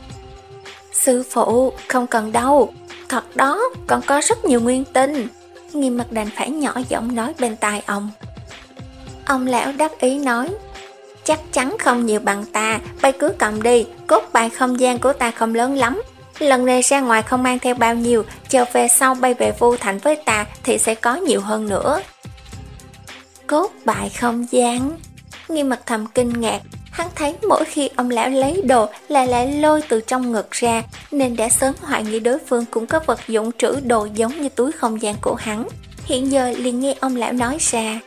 Sư phụ, không cần đâu, thật đó, còn có rất nhiều nguyên tinh. Nghiêm Mặc đành phải nhỏ giọng nói bên tai ông. Ông lão đắc ý nói, chắc chắn không nhiều bằng ta, bay cứ cầm đi, cốt bài không gian của ta không lớn lắm. Lần này ra ngoài không mang theo bao nhiêu, chờ về sau bay về Vu Thành với ta thì sẽ có nhiều hơn nữa. Cốt bài không gian? Nghiêm Mặc thầm kinh ngạc, hắn thấy mỗi khi ông lão lấy đồ là lại lôi từ trong ngực ra, nên đã sớm hoài nghi đối phương cũng có vật dụng trữ đồ giống như túi không gian của hắn. Hiện giờ liền nghe ông lão nói ra.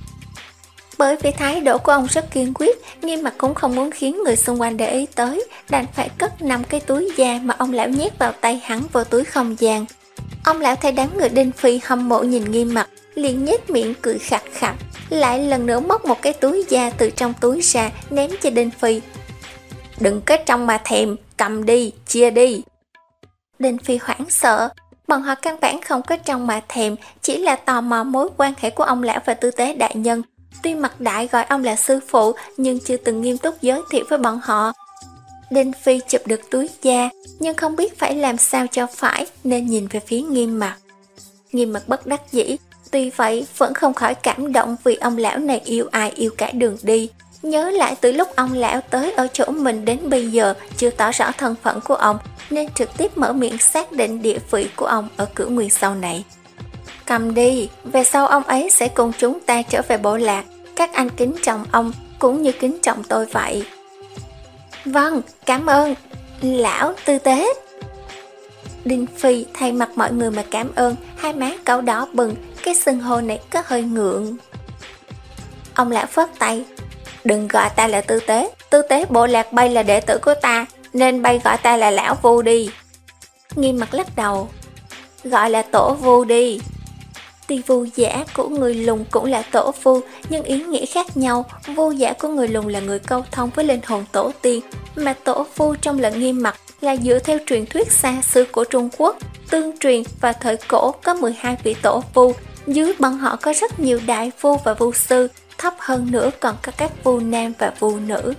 Bởi vì thái độ của ông rất kiên quyết, Nghiêm Mặc cũng không muốn khiến người xung quanh để ý tới, đành phải cất năm cái túi da mà ông lão nhét vào tay hắn vào túi không gian. Ông lão thấy đám người Đinh Phi hâm mộ nhìn Nghiêm Mặc, liền nhếch miệng cười khặt khặt, lại lần nữa móc một cái túi da từ trong túi ra ném cho Đinh Phi. Đừng có trông mà thèm, cầm đi, chia đi. Đinh Phi hoảng sợ, bọn họ căn bản không có trông mà thèm, chỉ là tò mò mối quan hệ của ông lão và tư tế đại nhân. Tuy Mặc Đại gọi ông là sư phụ, nhưng chưa từng nghiêm túc giới thiệu với bọn họ. Đinh Phi chụp được túi da, nhưng không biết phải làm sao cho phải, nên nhìn về phía Nghiêm Mặc. Nghiêm Mặc bất đắc dĩ, tuy vậy vẫn không khỏi cảm động vì ông lão này yêu ai yêu cả đường đi. Nhớ lại từ lúc ông lão tới ở chỗ mình đến bây giờ chưa tỏ rõ thân phận của ông, nên trực tiếp mở miệng xác định địa vị của ông ở Cửu Nguyên sau này. Cầm đi, về sau ông ấy sẽ cùng chúng ta trở về bộ lạc, các anh kính trọng ông cũng như kính trọng tôi vậy. Vâng, cảm ơn, lão tư tế. Đinh Phi thay mặt mọi người mà cảm ơn, hai má cậu đỏ bừng, cái xưng hô này có hơi ngượng. Ông lão phất tay, đừng gọi ta là tư tế, tư tế bộ lạc bay là đệ tử của ta, nên bay gọi ta là lão Vu đi. Nghiêm Mặc lắc đầu, gọi là tổ Vu đi. Tuy vu giả của người lùn cũng là tổ vu, nhưng ý nghĩa khác nhau. Vu giả của người lùn là người câu thông với linh hồn tổ tiên, mà tổ vu trong lần Nghiêm Mặc là dựa theo truyền thuyết xa xưa của Trung Quốc. Tương truyền và thời cổ có mười hai vị tổ vu, dưới bọn họ có rất nhiều đại vu và vu sư, thấp hơn nữa còn có các vu nam và vu nữ.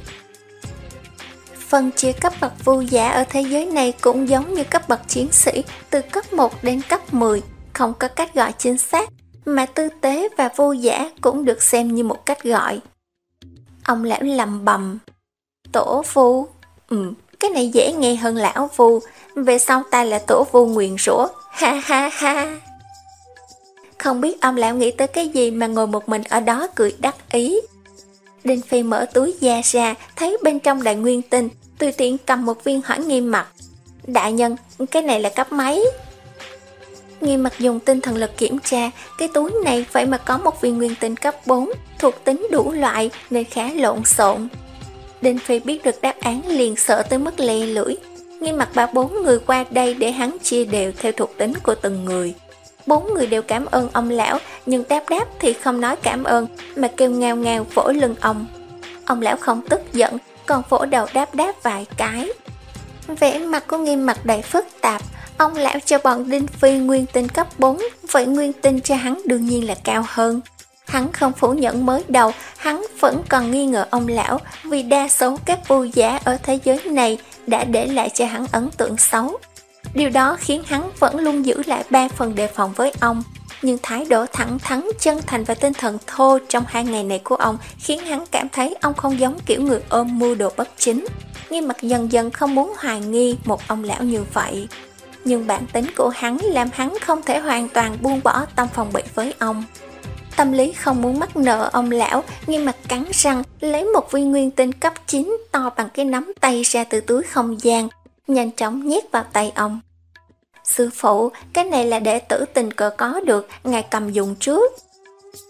Phân chia cấp bậc vu giả ở thế giới này cũng giống như cấp bậc chiến sĩ, từ cấp một đến cấp mười, không có cách gọi chính xác, mà tư tế và vu giả cũng được xem như một cách gọi. Ông lão lầm bầm, tổ vu, ừ, cái này dễ nghe hơn lão vu, về sau ta là tổ vu nguyền rủa, ha ha ha. Không biết ông lão nghĩ tới cái gì mà ngồi một mình ở đó cười đắc ý. Đinh Phi mở túi da ra, thấy bên trong đại nguyên tinh, tùy tiện cầm một viên hỏi Nghiêm Mặc, đại nhân, cái này là cấp mấy? Nghiêm Mặc dùng tinh thần lực kiểm tra, cái túi này vậy mà có một viên nguyên tinh cấp bốn, thuộc tính đủ loại nên khá lộn xộn. Đinh Phi biết được đáp án liền sợ tới mức le lưỡi. Nghiêm Mặc bảo bốn người qua đây để hắn chia đều theo thuộc tính của từng người. Bốn người đều cảm ơn ông lão, nhưng đáp đáp thì không nói cảm ơn, mà kêu ngao ngao vỗ lưng ông. Ông lão không tức giận, còn vỗ đầu đáp đáp vài cái. Vẻ mặt của Nghiêm Mặc đầy phức tạp. Ông lão cho bọn Đinh Phi nguyên tinh cấp bốn, vậy nguyên tinh cho hắn đương nhiên là cao hơn. Hắn không phủ nhận mới đầu, hắn vẫn còn nghi ngờ ông lão, vì đa số các vu giả ở thế giới này đã để lại cho hắn ấn tượng xấu. Điều đó khiến hắn vẫn luôn giữ lại ba phần đề phòng với ông. Nhưng thái độ thẳng thắn, chân thành và tinh thần thô trong hai ngày này của ông khiến hắn cảm thấy ông không giống kiểu người ôm mưu đồ bất chính. Nghiêm Mặc dần dần không muốn hoài nghi một ông lão như vậy. Nhưng bản tính của hắn làm hắn không thể hoàn toàn buông bỏ tâm phòng bị với ông. Tâm lý không muốn mắc nợ ông lão, Nghiêm Mặc cắn răng lấy một viên nguyên tinh cấp chín to bằng cái nắm tay ra từ túi không gian, nhanh chóng nhét vào tay ông. Sư phụ, cái này là đệ tử tình cờ có được, ngài cầm dùng trước.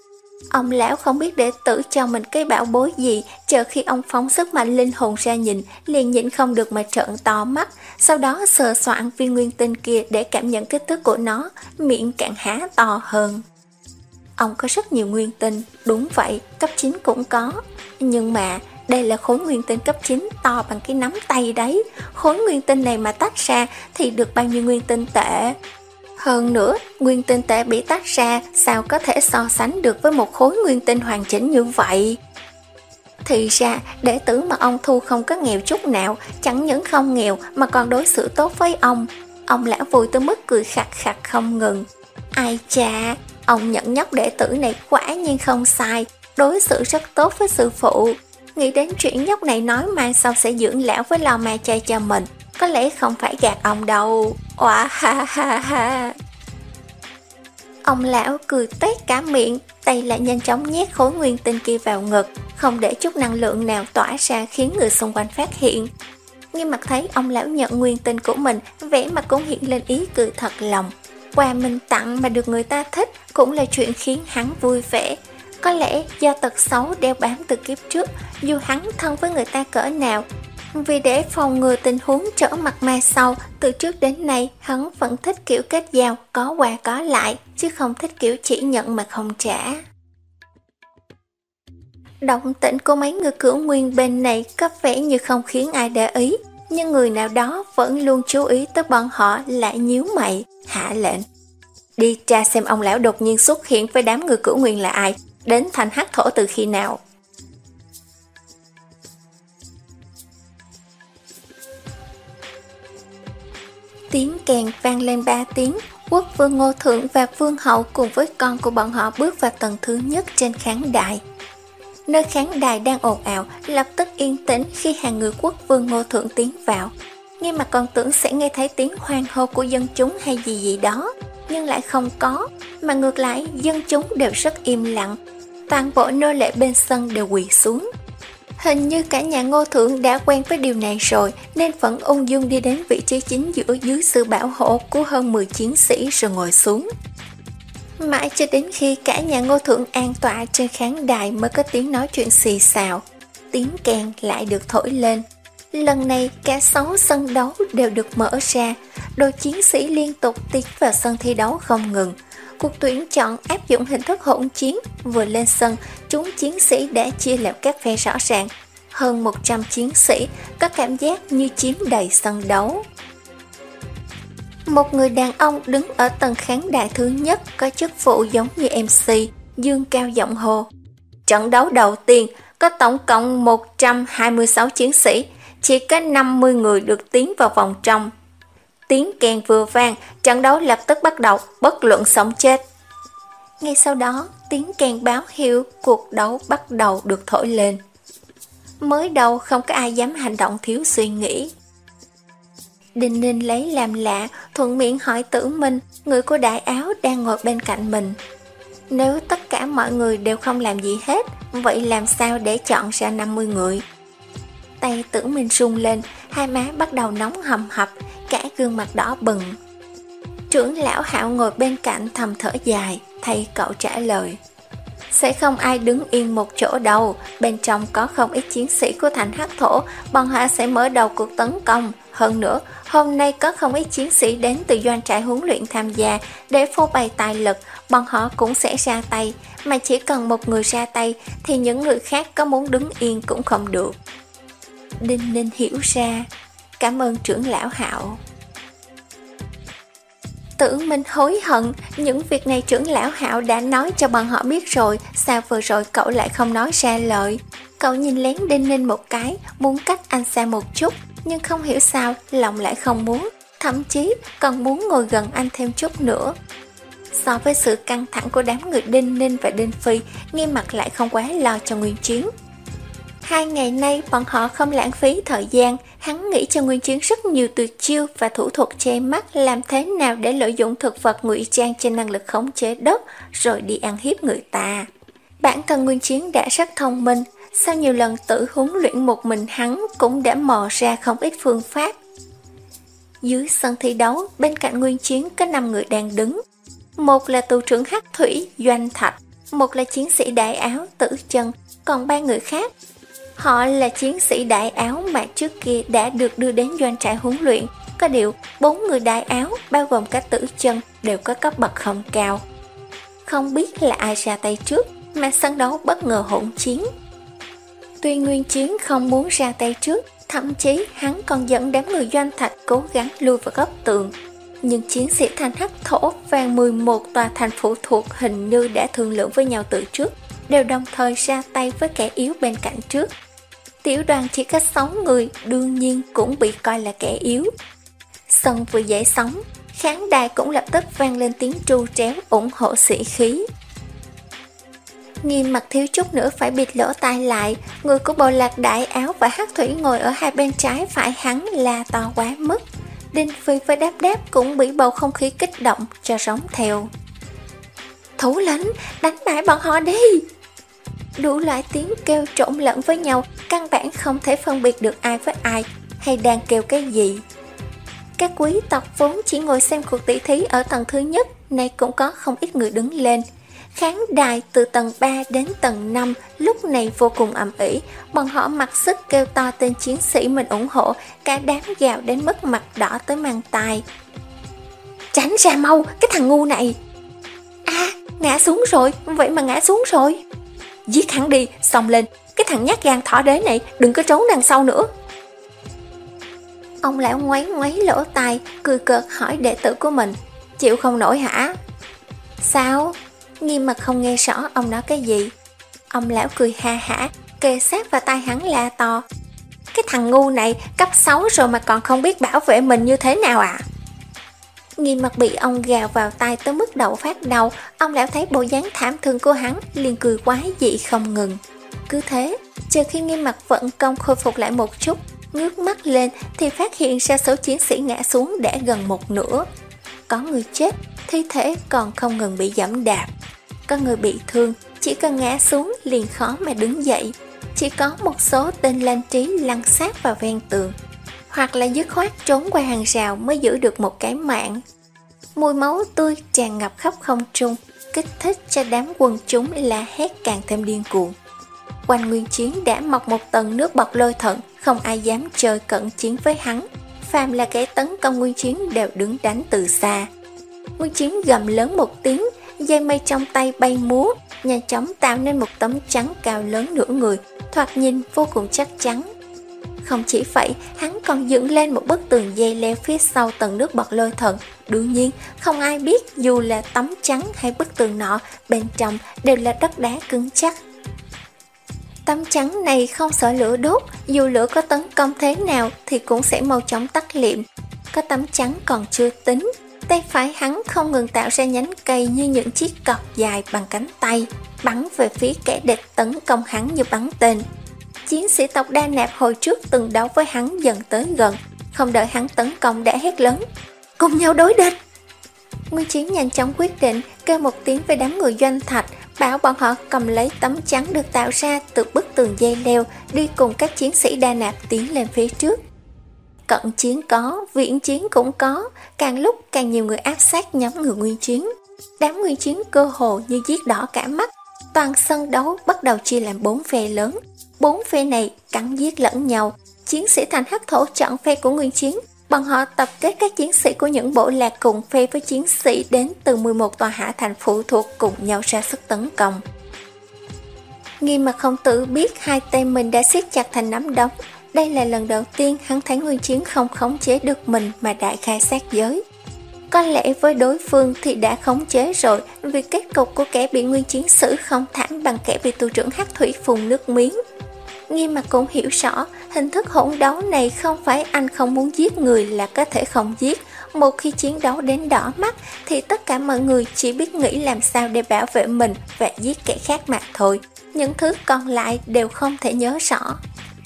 Ông lão không biết đệ tử cho mình cái bảo bối gì, chờ khi ông phóng sức mạnh linh hồn ra nhìn, liền nhịn không được mà trợn to mắt, sau đó sờ soạn viên nguyên tinh kia để cảm nhận kích thước của nó, miệng càng há to hơn. Ông có rất nhiều nguyên tinh, đúng vậy, cấp chín cũng có, nhưng mà đây là khối nguyên tinh cấp chín to bằng cái nắm tay đấy, khối nguyên tinh này mà tách ra thì được bao nhiêu nguyên tinh tệ? Hơn nữa, nguyên tinh tệ bị tách ra sao có thể so sánh được với một khối nguyên tinh hoàn chỉnh như vậy? Thì ra, đệ tử mà ông thu không có nghèo chút nào, chẳng những không nghèo mà còn đối xử tốt với ông. Ông lão vui tới mức cười khặt khặt không ngừng. Ai chà, ông nhận nhóc đệ tử này quả nhiên không sai, đối xử rất tốt với sư phụ. Nghĩ đến chuyện nhóc này nói mai sau sẽ dưỡng lão với lò ma chay cho mình, có lẽ không phải gạt ông đâu. Oa ha ha ha. Ông lão cười tét cả miệng, tay lại nhanh chóng nhét khối nguyên tinh kia vào ngực, không để chút năng lượng nào tỏa ra khiến người xung quanh phát hiện. Nghiêm mặt thấy ông lão nhận nguyên tinh của mình, vẻ mặt cũng hiện lên ý cười thật lòng. Quà mình tặng mà được người ta thích cũng là chuyện khiến hắn vui vẻ. Có lẽ do tật xấu đeo bám từ kiếp trước, dù hắn thân với người ta cỡ nào, vì để phòng ngừa tình huống trở mặt ma sau, từ trước đến nay hắn vẫn thích kiểu kết giao, có quà có lại, chứ không thích kiểu chỉ nhận mà không trả. Động tĩnh của mấy người cửu nguyên bên này có vẻ như không khiến ai để ý, nhưng người nào đó vẫn luôn chú ý tới bọn họ, lại nhíu mày, hạ lệnh. Đi tra xem ông lão đột nhiên xuất hiện với đám người cửu nguyên là ai, đến thành hắc thổ từ khi nào. Tiếng kèn vang lên ba tiếng, quốc vương Ngô Thượng và vương hậu cùng với con của bọn họ bước vào tầng thứ nhất trên khán đài. Nơi khán đài đang ồn ào lập tức yên tĩnh khi hàng người quốc vương Ngô Thượng tiến vào. Nghe mà còn tưởng sẽ nghe thấy tiếng hoan hô của dân chúng hay gì gì đó, nhưng lại không có, mà ngược lại dân chúng đều rất im lặng. Toàn bộ nô lệ bên sân đều quỳ xuống. Hình như cả nhà Ngô Thượng đã quen với điều này rồi, nên vẫn ung dung đi đến vị trí chính giữa dưới sự bảo hộ của hơn mười chiến sĩ rồi ngồi xuống. Mãi cho đến khi cả nhà Ngô Thượng an tọa trên khán đài mới có tiếng nói chuyện xì xào. Tiếng kèn lại được thổi lên. Lần này cả sáu sân đấu đều được mở ra, đội chiến sĩ liên tục tiến vào sân thi đấu không ngừng. Cuộc tuyển chọn áp dụng hình thức hỗn chiến, vừa lên sân, chúng chiến sĩ đã chia làm các phe rõ ràng. Hơn một trăm chiến sĩ có cảm giác như chiếm đầy sân đấu. Một người đàn ông đứng ở tầng khán đài thứ nhất có chức vụ giống như em xê, dương cao giọng hô. Trận đấu đầu tiên có tổng cộng một trăm hai mươi sáu chiến sĩ, chỉ có năm mươi người được tiến vào vòng trong. Tiếng kèn vừa vang, trận đấu lập tức bắt đầu, bất luận sống chết. Ngay sau đó, tiếng kèn báo hiệu cuộc đấu bắt đầu được thổi lên. Mới đầu không có ai dám hành động thiếu suy nghĩ. Đinh Ninh lấy làm lạ, thuận miệng hỏi Tử Minh, người của đại áo đang ngồi bên cạnh mình. Nếu tất cả mọi người đều không làm gì hết, vậy làm sao để chọn ra năm mươi người? Tay Tử Minh rung lên, hai má bắt đầu nóng hầm hập, cả gương mặt đỏ bừng. Trưởng lão Hạo ngồi bên cạnh thầm thở dài, thay cậu trả lời. Sẽ không ai đứng yên một chỗ đâu, bên trong có không ít chiến sĩ của thành hắc thổ, bọn họ sẽ mở đầu cuộc tấn công. Hơn nữa, hôm nay có không ít chiến sĩ đến từ doanh trại huấn luyện tham gia, để phô bày tài lực, bọn họ cũng sẽ ra tay, mà chỉ cần một người ra tay thì những người khác có muốn đứng yên cũng không được. Đinh Ninh hiểu ra, cảm ơn trưởng lão Hạo. Tử Minh hối hận, những việc này trưởng lão Hạo đã nói cho bọn họ biết rồi, sao vừa rồi cậu lại không nói ra lời. Cậu nhìn lén Đinh Ninh một cái, muốn cách anh xa một chút, nhưng không hiểu sao lòng lại không muốn, thậm chí còn muốn ngồi gần anh thêm chút nữa. So với sự căng thẳng của đám người Đinh Ninh và Đinh Phi, Nghiêm Mặt lại không quá lo cho Nguyên Chiến. Hai ngày nay bọn họ không lãng phí thời gian, hắn nghĩ cho Nguyên Chiến rất nhiều tuyệt chiêu và thủ thuật che mắt, làm thế nào để lợi dụng thực vật ngụy trang trên năng lực khống chế đất rồi đi ăn hiếp người ta. Bản thân Nguyên Chiến đã rất thông minh, sau nhiều lần tự huấn luyện một mình hắn cũng đã mò ra không ít phương pháp. Dưới sân thi đấu, bên cạnh Nguyên Chiến có năm người đang đứng. Một là tù trưởng Hắc Thủy Doanh Thạch, Một là chiến sĩ đại áo Tử Chân, còn ba người khác, họ là chiến sĩ đại áo mà trước kia đã được đưa đến doanh trại huấn luyện. Có điều, bốn người đại áo, bao gồm cả Tử Chân, đều có cấp bậc không cao. Không biết là ai ra tay trước, mà sân đấu bất ngờ hỗn chiến. Tuy Nguyên Chiến không muốn ra tay trước, thậm chí hắn còn dẫn đám người Doanh Thạch cố gắng lui vào góc tường. Nhưng chiến sĩ Thanh Hắc Thổ và mười một tòa thành phụ thuộc hình như đã thương lượng với nhau từ trước, đều đồng thời ra tay với kẻ yếu bên cạnh trước. Tiểu đoàn chỉ có sáu người, đương nhiên cũng bị coi là kẻ yếu. Sân vừa dậy sóng, khán đài cũng lập tức vang lên tiếng tru tréo ủng hộ sĩ khí. Nghiêm Mặt thiếu chút nữa phải bịt lỗ tai lại, người của bộ lạc đại áo và Hắc Thủy ngồi ở hai bên trái phải hắn la to quá mức. Đinh Phi với Đáp Đáp cũng bị bầu không khí kích động cho rống theo. Thủ lĩnh, đánh bại bọn họ đi! Đủ loại tiếng kêu trộn lẫn với nhau, căn bản không thể phân biệt được ai với ai, hay đang kêu cái gì. Các quý tộc vốn chỉ ngồi xem cuộc tỷ thí ở tầng thứ nhất, nay cũng có không ít người đứng lên. Khán đài từ tầng ba đến tầng năm lúc này vô cùng ầm ĩ, bọn họ mặc sức kêu to tên chiến sĩ mình ủng hộ, cả đám gào đến mức mặt đỏ tới mang tai. Tránh ra mau, cái thằng ngu này! À, ngã xuống rồi, vậy mà ngã xuống rồi. Giết hắn đi, xông lên, cái thằng nhát gan thỏ đế này, đừng có trốn đằng sau nữa. Ông lão ngoáy ngoáy lỗ tai, cười cợt hỏi đệ tử của mình, chịu không nổi hả? Sao? Nghiêm Mặt không nghe rõ ông nói cái gì. Ông lão cười ha hả, kề sát vào tai hắn la to. Cái thằng ngu này cấp sáu rồi mà còn không biết bảo vệ mình như thế nào à? Nghiêm Mặt bị ông gào vào tai tới mức đầu phát đau. Ông lão thấy bộ dáng thảm thương của hắn, liền cười quái dị không ngừng. Cứ thế, chờ khi Nghiêm Mặt vận công khôi phục lại một chút, ngước mắt lên thì phát hiện ra số chiến sĩ ngã xuống đã gần một nửa. Có người chết, thi thể còn không ngừng bị giẫm đạp. Có người bị thương, chỉ cần ngã xuống liền khó mà đứng dậy. Chỉ có một số tên lanh trí lăn sát vào ven tường, hoặc là dứt khoát trốn qua hàng rào mới giữ được một cái mạng. Mùi máu tươi tràn ngập khắp không trung, kích thích cho đám quân chúng la hét càng thêm điên cuồng. Quanh Nguyên Chiến đã mọc một tầng nước bọt lôi thần, không ai dám chơi cận chiến với hắn. Phàm là kẻ tấn công Nguyên Chiến đều đứng đánh từ xa. Nguyên Chiến gầm lớn một tiếng, dây mây trong tay bay múa, nhanh chóng tạo nên một tấm chắn cao lớn nửa người, thoạt nhìn vô cùng chắc chắn. Không chỉ vậy, hắn còn dựng lên một bức tường dây leo phía sau tầng nước bọt lôi thần. Đương nhiên, không ai biết dù là tấm chắn hay bức tường nọ, bên trong đều là đất đá cứng chắc. Tấm chắn này không sợ lửa đốt, dù lửa có tấn công thế nào thì cũng sẽ mau chóng tắt liệm. Có tấm chắn còn chưa tính, tay phải hắn không ngừng tạo ra nhánh cây như những chiếc cọc dài bằng cánh tay, bắn về phía kẻ địch tấn công hắn như bắn tên. Chiến sĩ tộc Đa Nạp hồi trước từng đấu với hắn dần tới gần, không đợi hắn tấn công đã hét lớn, cùng nhau đối địch. Nguyên Chiến nhanh chóng quyết định, kêu một tiếng với đám người Doanh Thạch, bảo bọn họ cầm lấy tấm chắn được tạo ra từ bức tường dây leo, đi cùng các chiến sĩ Đa Nạp tiến lên phía trước. Cận chiến có, viễn chiến cũng có, càng lúc càng nhiều người áp sát nhóm người Nguyên Chiến. Đám Nguyên Chiến cơ hồ như giết đỏ cả mắt. Toàn sân đấu bắt đầu chia làm bốn phe lớn. Bốn phe này cắn giết lẫn nhau. Chiến sĩ Thành Hắc Thổ chọn phe của Nguyên Chiến. Bọn họ tập kết các chiến sĩ của những bộ lạc cùng phe với chiến sĩ đến từ mười một tòa hạ thành phụ thuộc cùng nhau ra sức tấn công. Nghiêm Mặt không tự biết hai tay mình đã siết chặt thành nắm đấm. Đây là lần đầu tiên hắn thấy Nguyên Chiến không khống chế được mình mà đại khai sát giới. Có lẽ với đối phương thì đã khống chế rồi, vì kết cục của kẻ bị Nguyên Chiến xử không thảm bằng kẻ bị tù trưởng Hắc Thủy phun nước miếng. Nghiêm Mặt cũng hiểu rõ, hình thức hỗn đấu này không phải anh không muốn giết người là có thể không giết. Một khi chiến đấu đến đỏ mắt thì tất cả mọi người chỉ biết nghĩ làm sao để bảo vệ mình và giết kẻ khác mà thôi. Những thứ còn lại đều không thể nhớ rõ.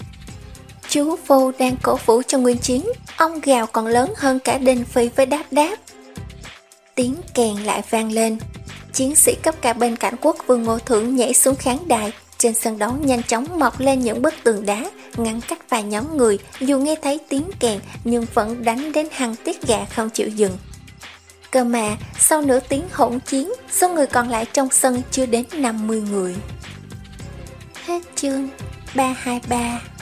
Chú Vô đang cổ vũ cho Nguyên Chiến, ông gào còn lớn hơn cả Đinh Phi với Đáp Đáp. Tiếng kèn lại vang lên. Chiến sĩ cấp cao bên cạnh Quốc vương Ngô Thượng nhảy xuống khán đài. Trên sân đấu nhanh chóng mọc lên những bức tường đá, ngăn cách vài nhóm người, dù nghe thấy tiếng kèn nhưng vẫn đánh đến hăng tiết gà không chịu dừng. Cơ mà, sau nửa tiếng hỗn chiến, số người còn lại trong sân chưa đến năm mươi người. Hết chương ba hai ba.